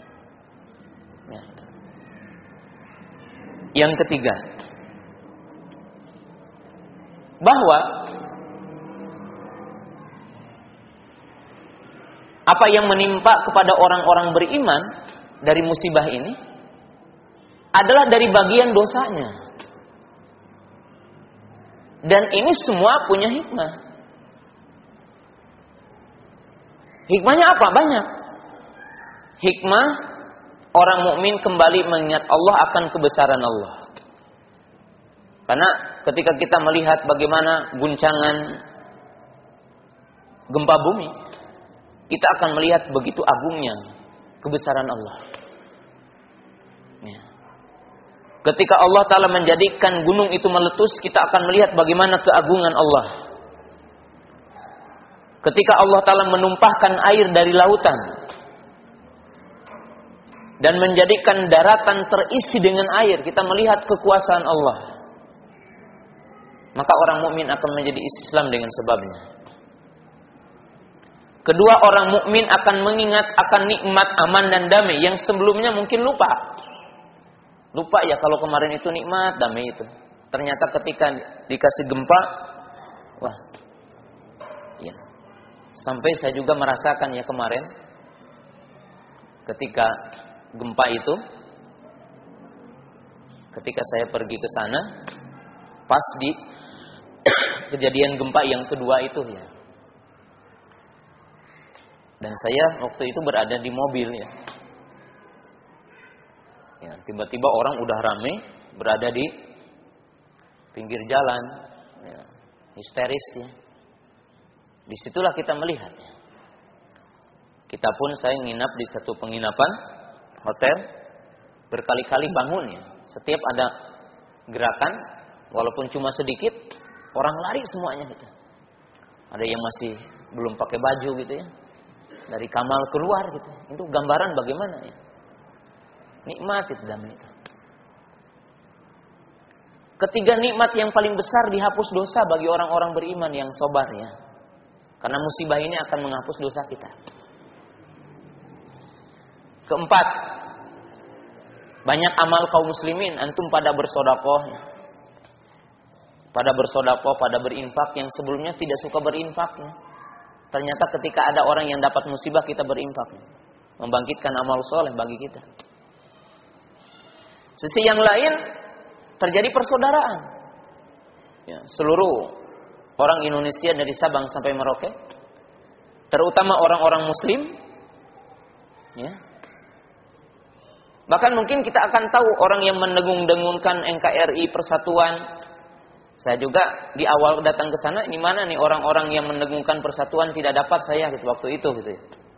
Yang ketiga, bahwa apa yang menimpa kepada orang-orang beriman dari musibah ini adalah dari bagian dosanya. Dan ini semua punya hikmah. Hikmahnya apa? Banyak. Hikmah orang mukmin kembali mengingat Allah akan kebesaran Allah. Karena ketika kita melihat bagaimana guncangan gempa bumi, kita akan melihat begitu agungnya kebesaran Allah. Ya. Ketika Allah Ta'ala menjadikan gunung itu meletus, kita akan melihat bagaimana keagungan Allah. Ketika Allah Ta'ala menumpahkan air dari lautan dan menjadikan daratan terisi dengan air, kita melihat kekuasaan Allah. Maka orang mukmin akan menjadi Islam dengan sebabnya. Kedua, orang mukmin akan mengingat akan nikmat aman dan damai yang sebelumnya mungkin lupa. Lupa ya kalau kemarin itu nikmat damai itu. Ternyata ketika dikasih gempa, wah, ya. Sampai saya juga merasakan ya kemarin ketika gempa itu, ketika saya pergi ke sana pas di kejadian gempa yang kedua itu ya. Dan saya waktu itu berada di mobil ya. Ya, tiba-tiba orang udah rame berada di pinggir jalan, ya, histeris ya. Disitulah kita melihat. Ya. Kita pun saya nginap di satu penginapan hotel, berkali-kali bangun ya. Setiap ada gerakan, walaupun cuma sedikit, orang lari semuanya gitu. Ada yang masih belum pakai baju gitu ya, dari kamar keluar gitu. Itu gambaran bagaimana ya. Nikmat itu damai itu. Ketiga nikmat yang paling besar dihapus dosa bagi orang-orang beriman yang sabar ya. Karena musibah ini akan menghapus dosa kita. Keempat, banyak amal kaum muslimin, antum pada bersedekah, pada berinfak yang sebelumnya tidak suka berinfak ya. Ternyata ketika ada orang yang dapat musibah kita berinfak, membangkitkan amal soleh bagi kita. Sisi yang lain terjadi persaudaraan. Ya, seluruh orang Indonesia dari Sabang sampai Merauke, terutama orang-orang Muslim, ya. Bahkan mungkin kita akan tahu orang yang mendengung-dengungkan NKRI persatuan. Saya juga di awal datang ke sana, ini mana nih orang-orang yang mendengungkan persatuan tidak dapat saya gitu waktu itu gitu ya.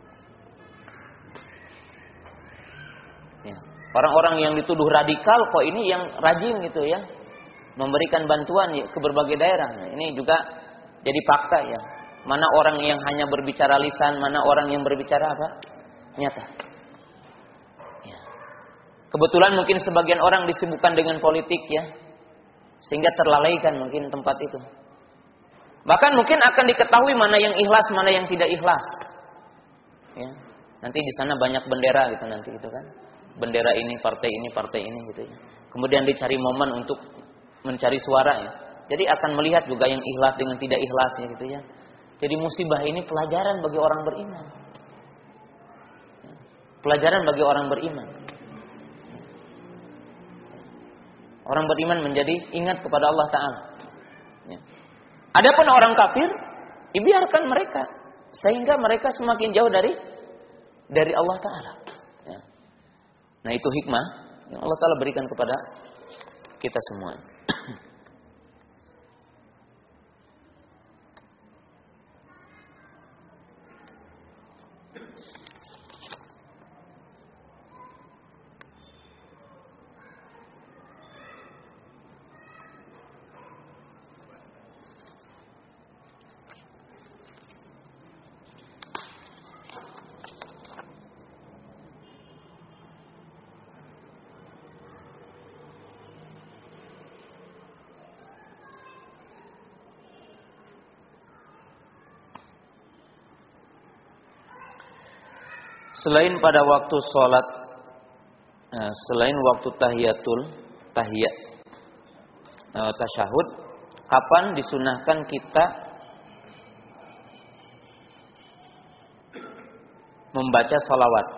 Orang-orang yang dituduh radikal kok ini yang rajin gitu ya, memberikan bantuan ya, ke berbagai daerah. Nah, ini juga jadi fakta ya. Mana orang yang hanya berbicara lisan, mana orang yang berbicara apa? Nyata. Ya. Kebetulan mungkin sebagian orang disibukkan dengan politik ya, sehingga terlalaikan mungkin tempat itu. Bahkan mungkin akan diketahui mana yang ikhlas, mana yang tidak ikhlas. Ya. Nanti di sana banyak bendera gitu nanti itu kan. Bendera ini, partai ini gitu ya. Kemudian dicari momen untuk mencari suara ya. Jadi akan melihat juga yang ikhlas dengan tidak ikhlasnya gitu ya. Jadi musibah ini pelajaran bagi orang beriman. Pelajaran bagi orang beriman. Orang beriman menjadi ingat kepada Allah Ta'ala. Ya. Adapun orang kafir, biarkan mereka. Sehingga mereka semakin jauh dari Allah Ta'ala. Nah itu hikmah yang Allah Ta'ala berikan kepada kita semua. Selain pada waktu sholat, selain waktu tasyahud, kapan disunahkan kita membaca sholawat?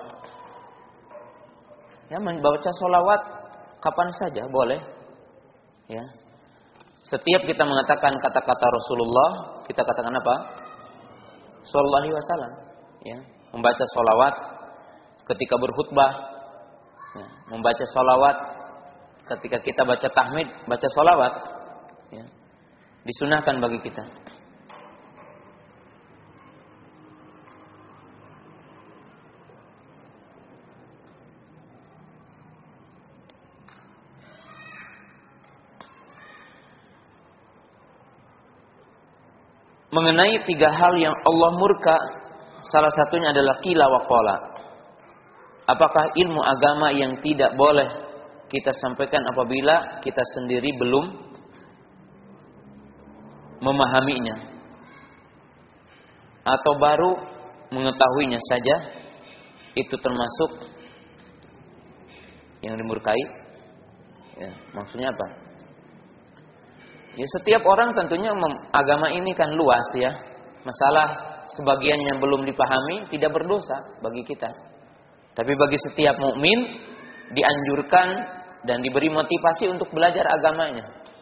Ya, membaca sholawat kapan saja boleh. Ya, setiap kita mengatakan kata-kata Rasulullah, kita katakan apa? Sallallahu alaihi wasallam. Ya, membaca sholawat ketika berkhutbah, ya, membaca sholawat ketika kita baca tahmid, baca sholawat, ya, disunahkan bagi kita. Mengenai 3 hal yang Allah murka, salah satunya adalah qila wa qala. Apakah ilmu agama yang tidak boleh kita sampaikan apabila kita sendiri belum memahaminya atau baru mengetahuinya saja, itu termasuk yang dimurkai? Ya, maksudnya apa? Ya, setiap orang tentunya agama ini kan luas ya. Masalah sebagian yang belum dipahami tidak berdosa bagi kita. Tapi bagi setiap mukmin dianjurkan dan diberi motivasi untuk belajar agamanya.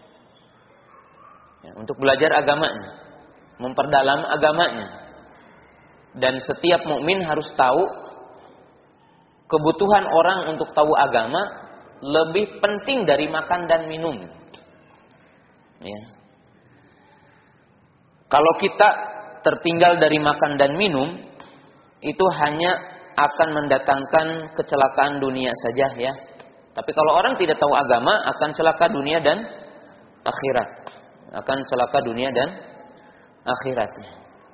Ya, untuk belajar agamanya, memperdalam agamanya. Dan setiap mukmin harus tahu kebutuhan orang untuk tahu agama lebih penting dari makan dan minum. Ya. Kalau kita tertinggal dari makan dan minum, itu hanya akan mendatangkan kecelakaan dunia saja ya. Tapi kalau orang tidak tahu agama, akan celaka dunia dan akhirat. Akan celaka dunia dan akhiratnya.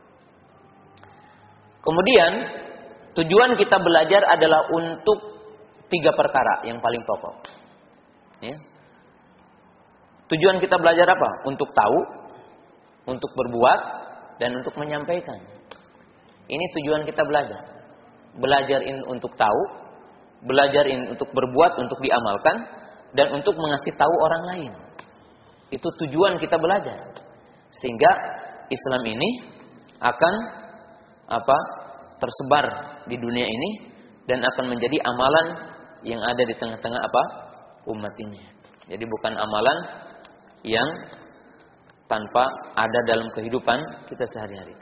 Kemudian tujuan kita belajar adalah untuk 3 perkara yang paling pokok. Ya. Tujuan kita belajar apa? Untuk tahu, untuk berbuat, dan untuk menyampaikan. Ini tujuan kita belajar. Belajar untuk tahu, belajar untuk berbuat, untuk diamalkan, dan untuk mengasih tahu orang lain. Itu tujuan kita belajar. Sehingga Islam ini akan tersebar di dunia ini dan akan menjadi amalan yang ada di tengah-tengah umat ini. Jadi bukan amalan yang tanpa ada dalam kehidupan kita sehari-hari.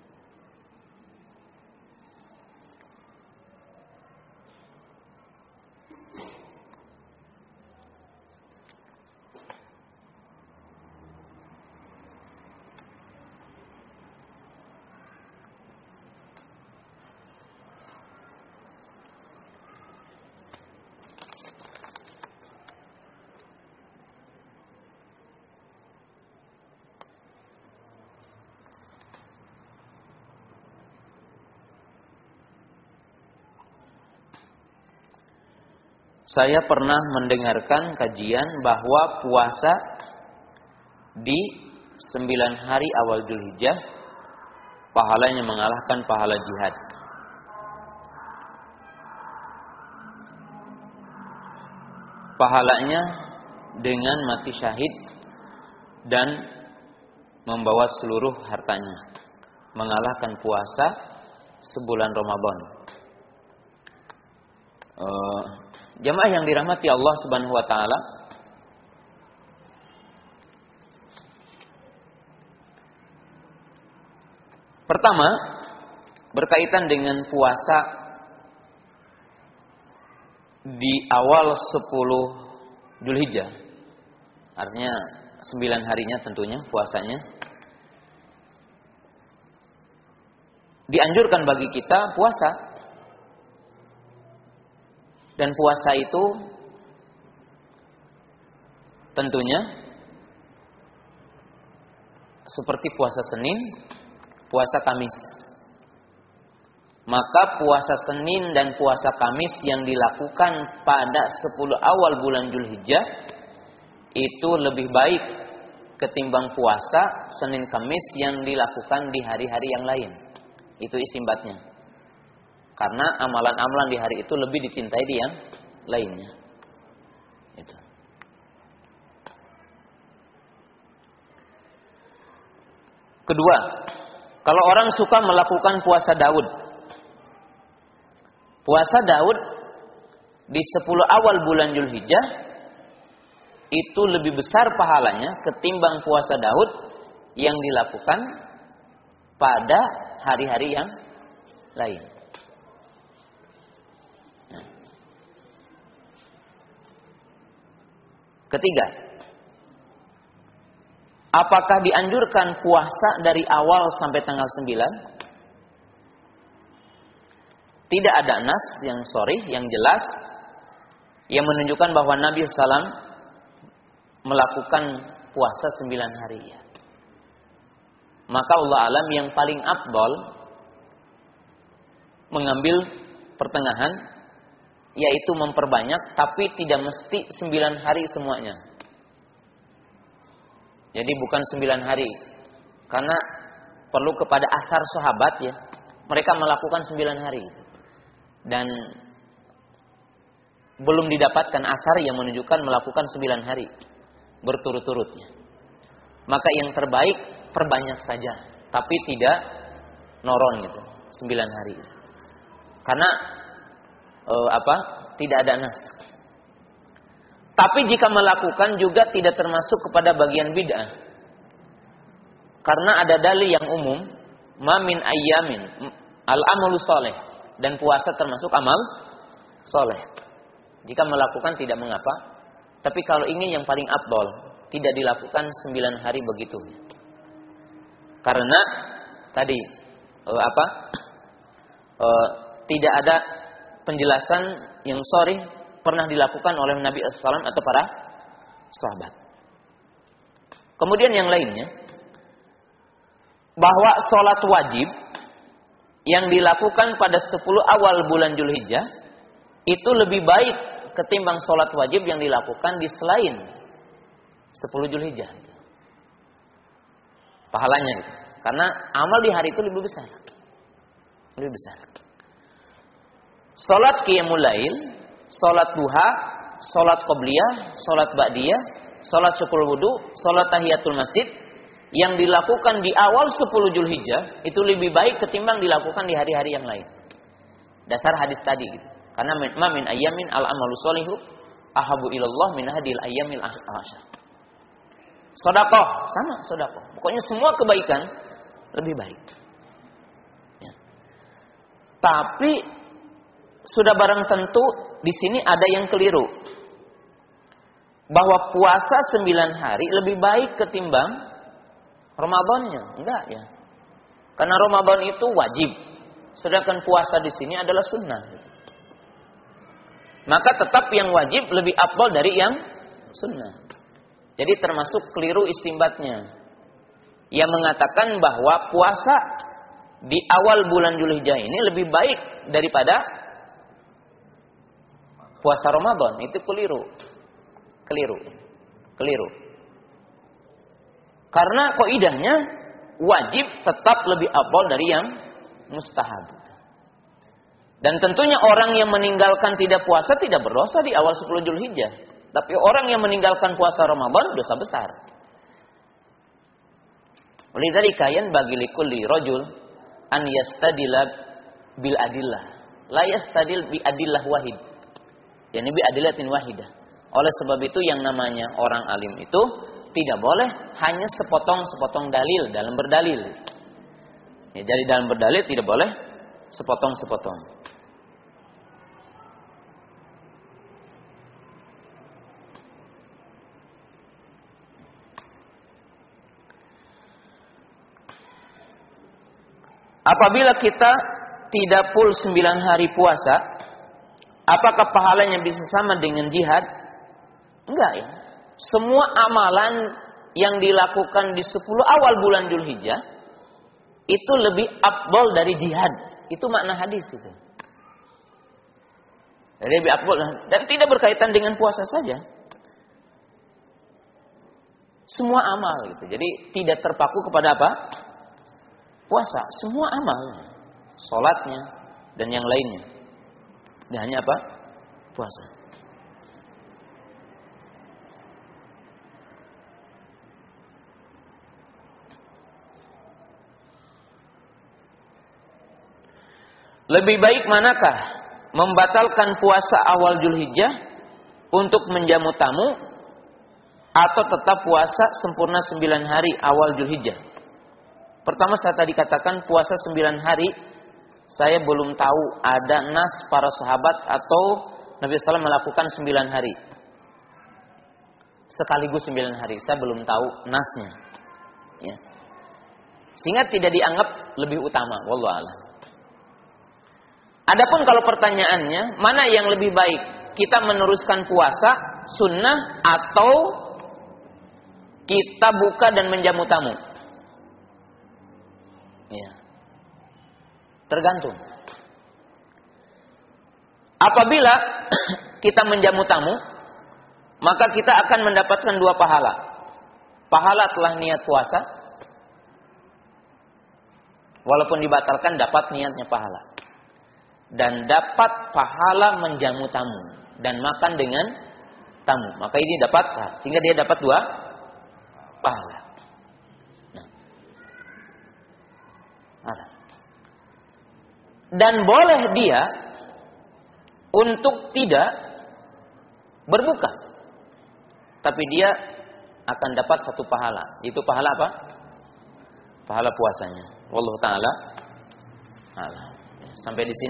Saya pernah mendengarkan kajian bahwa puasa di 9 hari awal Dzulhijjah pahalanya mengalahkan pahala jihad. Pahalanya dengan mati syahid dan membawa seluruh hartanya, mengalahkan puasa sebulan Ramadan. Jamaah yang dirahmati Allah Subhanahu wa taala, pertama berkaitan dengan puasa di awal 10 Dzulhijjah. Artinya 9 harinya tentunya puasanya. Dianjurkan bagi kita puasa. Dan puasa itu tentunya seperti puasa Senin, puasa Kamis. Maka puasa Senin dan puasa Kamis yang dilakukan pada 10 awal bulan Dzulhijjah itu lebih baik ketimbang puasa Senin Kamis yang dilakukan di hari-hari yang lain. Itu istimbatnya. Karena amalan-amalan di hari itu lebih dicintai di yang lainnya. Itu. Kedua, kalau orang suka melakukan puasa Daud. Puasa Daud di 10 awal bulan Dzulhijjah itu lebih besar pahalanya ketimbang puasa Daud yang dilakukan pada hari-hari yang lain. Ketiga, apakah dianjurkan puasa dari awal sampai tanggal 9? Tidak ada nas yang sharih, yang jelas, yang menunjukkan bahwa Nabi SAW melakukan puasa 9 hari. Maka Allah alam yang paling afdal mengambil pertengahan, yaitu memperbanyak, tapi tidak mesti 9 hari semuanya. Jadi bukan 9 hari. Karena perlu kepada asar sahabat ya. Mereka melakukan 9 hari. Dan belum didapatkan asar yang menunjukkan melakukan 9 hari berturut-turutnya. Maka yang terbaik perbanyak saja, tapi tidak noron gitu, 9 hari. Karena tidak ada nas. Tapi jika melakukan juga tidak termasuk kepada bagian bid'ah. Karena ada dalil yang umum, ma min ayyamin al-amalu sholeh, dan puasa termasuk amal soleh. Jika melakukan tidak mengapa. Tapi kalau ingin yang paling afdol, tidak dilakukan 9 hari begitu. Karena tadi tidak ada penjelasan yang sharih pernah dilakukan oleh Nabi SAW atau para sahabat. Kemudian yang lainnya, bahwa sholat wajib yang dilakukan pada 10 awal bulan Dzulhijjah itu lebih baik ketimbang sholat wajib yang dilakukan di selain 10 Dzulhijjah. Pahalanya gitu. Karena amal di hari itu lebih besar. Lebih besar. Sholat qiyamul lail, sholat duha, sholat qobliyah, sholat ba'diyah, sholat syukur wudu, sholat tahiyatul masjid yang dilakukan di awal 10 Dzulhijjah itu lebih baik ketimbang dilakukan di hari-hari yang lain. Dasar hadis tadi gitu. Karena ma min ayyamin al-amalu sholihu ahabu ilallah min hadil ayyamil asyar. Sedekah, sama sedekah. Pokoknya semua kebaikan lebih baik. Ya. Tapi sudah barang tentu di sini ada yang keliru. Bahwa puasa 9 hari lebih baik ketimbang Ramadannya. Enggak ya. Karena Ramadan itu wajib. Sedangkan puasa di sini adalah sunnah. Maka tetap yang wajib lebih afdal dari yang sunnah. Jadi termasuk keliru istimbatnya. Yang mengatakan bahwa puasa di awal bulan Dzulhijjah ini lebih baik daripada puasa Ramadan. Itu keliru. Keliru. Karena kaidahnya wajib tetap lebih afdal dari yang mustahab. Dan tentunya orang yang meninggalkan tidak puasa tidak berdosa di awal 10 Dzulhijjah. Tapi orang yang meninggalkan puasa Ramadan dosa besar. Oleh dzalika bagi likulli rajul an yastadila bil adillah. La yastadil bi adillah wahid. Yani bi adillatin wahidah. Oleh sebab itu yang namanya orang alim itu tidak boleh hanya sepotong-sepotong dalil dalam berdalil. Ya, jadi dalam berdalil tidak boleh sepotong-sepotong. Apabila kita tidak full 9 hari puasa, apakah pahalanya bisa sama dengan jihad? Enggak ya. Semua amalan yang dilakukan di 10 awal bulan Dzulhijjah itu lebih afdal dari jihad. Itu makna hadis itu. Lebih afdal dan tidak berkaitan dengan puasa saja. Semua amal gitu. Jadi tidak terpaku kepada apa? Puasa, semua amal, sholatnya dan yang lainnya. Dan hanya apa? Puasa. Lebih baik manakah membatalkan puasa awal Dzulhijjah untuk menjamu tamu atau tetap puasa sempurna 9 hari awal Dzulhijjah? Pertama saya tadi katakan puasa 9 hari, saya belum tahu ada nas para sahabat atau Nabi SAW melakukan 9 hari. Sekaligus 9 hari, saya belum tahu nasnya. Ya. Sehingga tidak dianggap lebih utama, wallahu a'lam. Adapun kalau pertanyaannya, mana yang lebih baik? Kita meneruskan puasa sunnah atau kita buka dan menjamu tamu? Ya. Tergantung. Apabila kita menjamu tamu, maka kita akan mendapatkan 2 pahala. Pahala telah niat puasa, walaupun dibatalkan dapat niatnya pahala. Dan dapat pahala menjamu tamu dan makan dengan tamu. Maka ini dapat, sehingga dia dapat 2 pahala. Dan boleh dia untuk tidak berbuka. tapi dia akan dapat satu pahala. Itu pahala apa? Pahala puasanya. Wallahu taala alam. Sampai di sini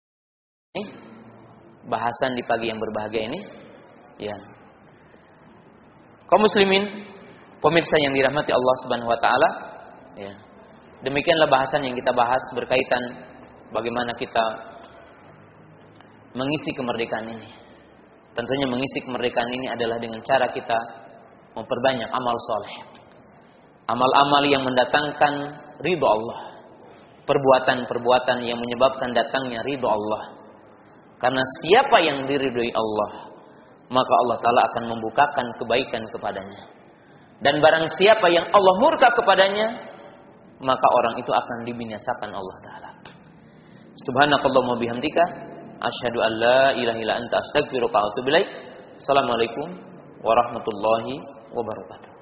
bahasan di pagi yang berbahagia ini, ya. Kaum muslimin, pemirsa yang dirahmati Allah Subhanahu wa taala, ya. Demikianlah bahasan yang kita bahas berkaitan bagaimana kita mengisi kemerdekaan ini. Tentunya mengisi kemerdekaan ini adalah dengan cara kita memperbanyak amal soleh, amal-amal yang mendatangkan ridho Allah, perbuatan-perbuatan yang menyebabkan datangnya ridho Allah. Karena siapa yang diridhoi Allah, maka Allah Ta'ala akan membukakan kebaikan kepadanya. Dan barang siapa yang Allah murka kepadanya, maka orang itu akan dibinasakan Allah Ta'ala. Subhanakallahumma bihamdika, asyhadu an la ilaha illa anta astaghfiruka wa atubu ilaik. Assalamualaikum warahmatullahi wabarakatuh.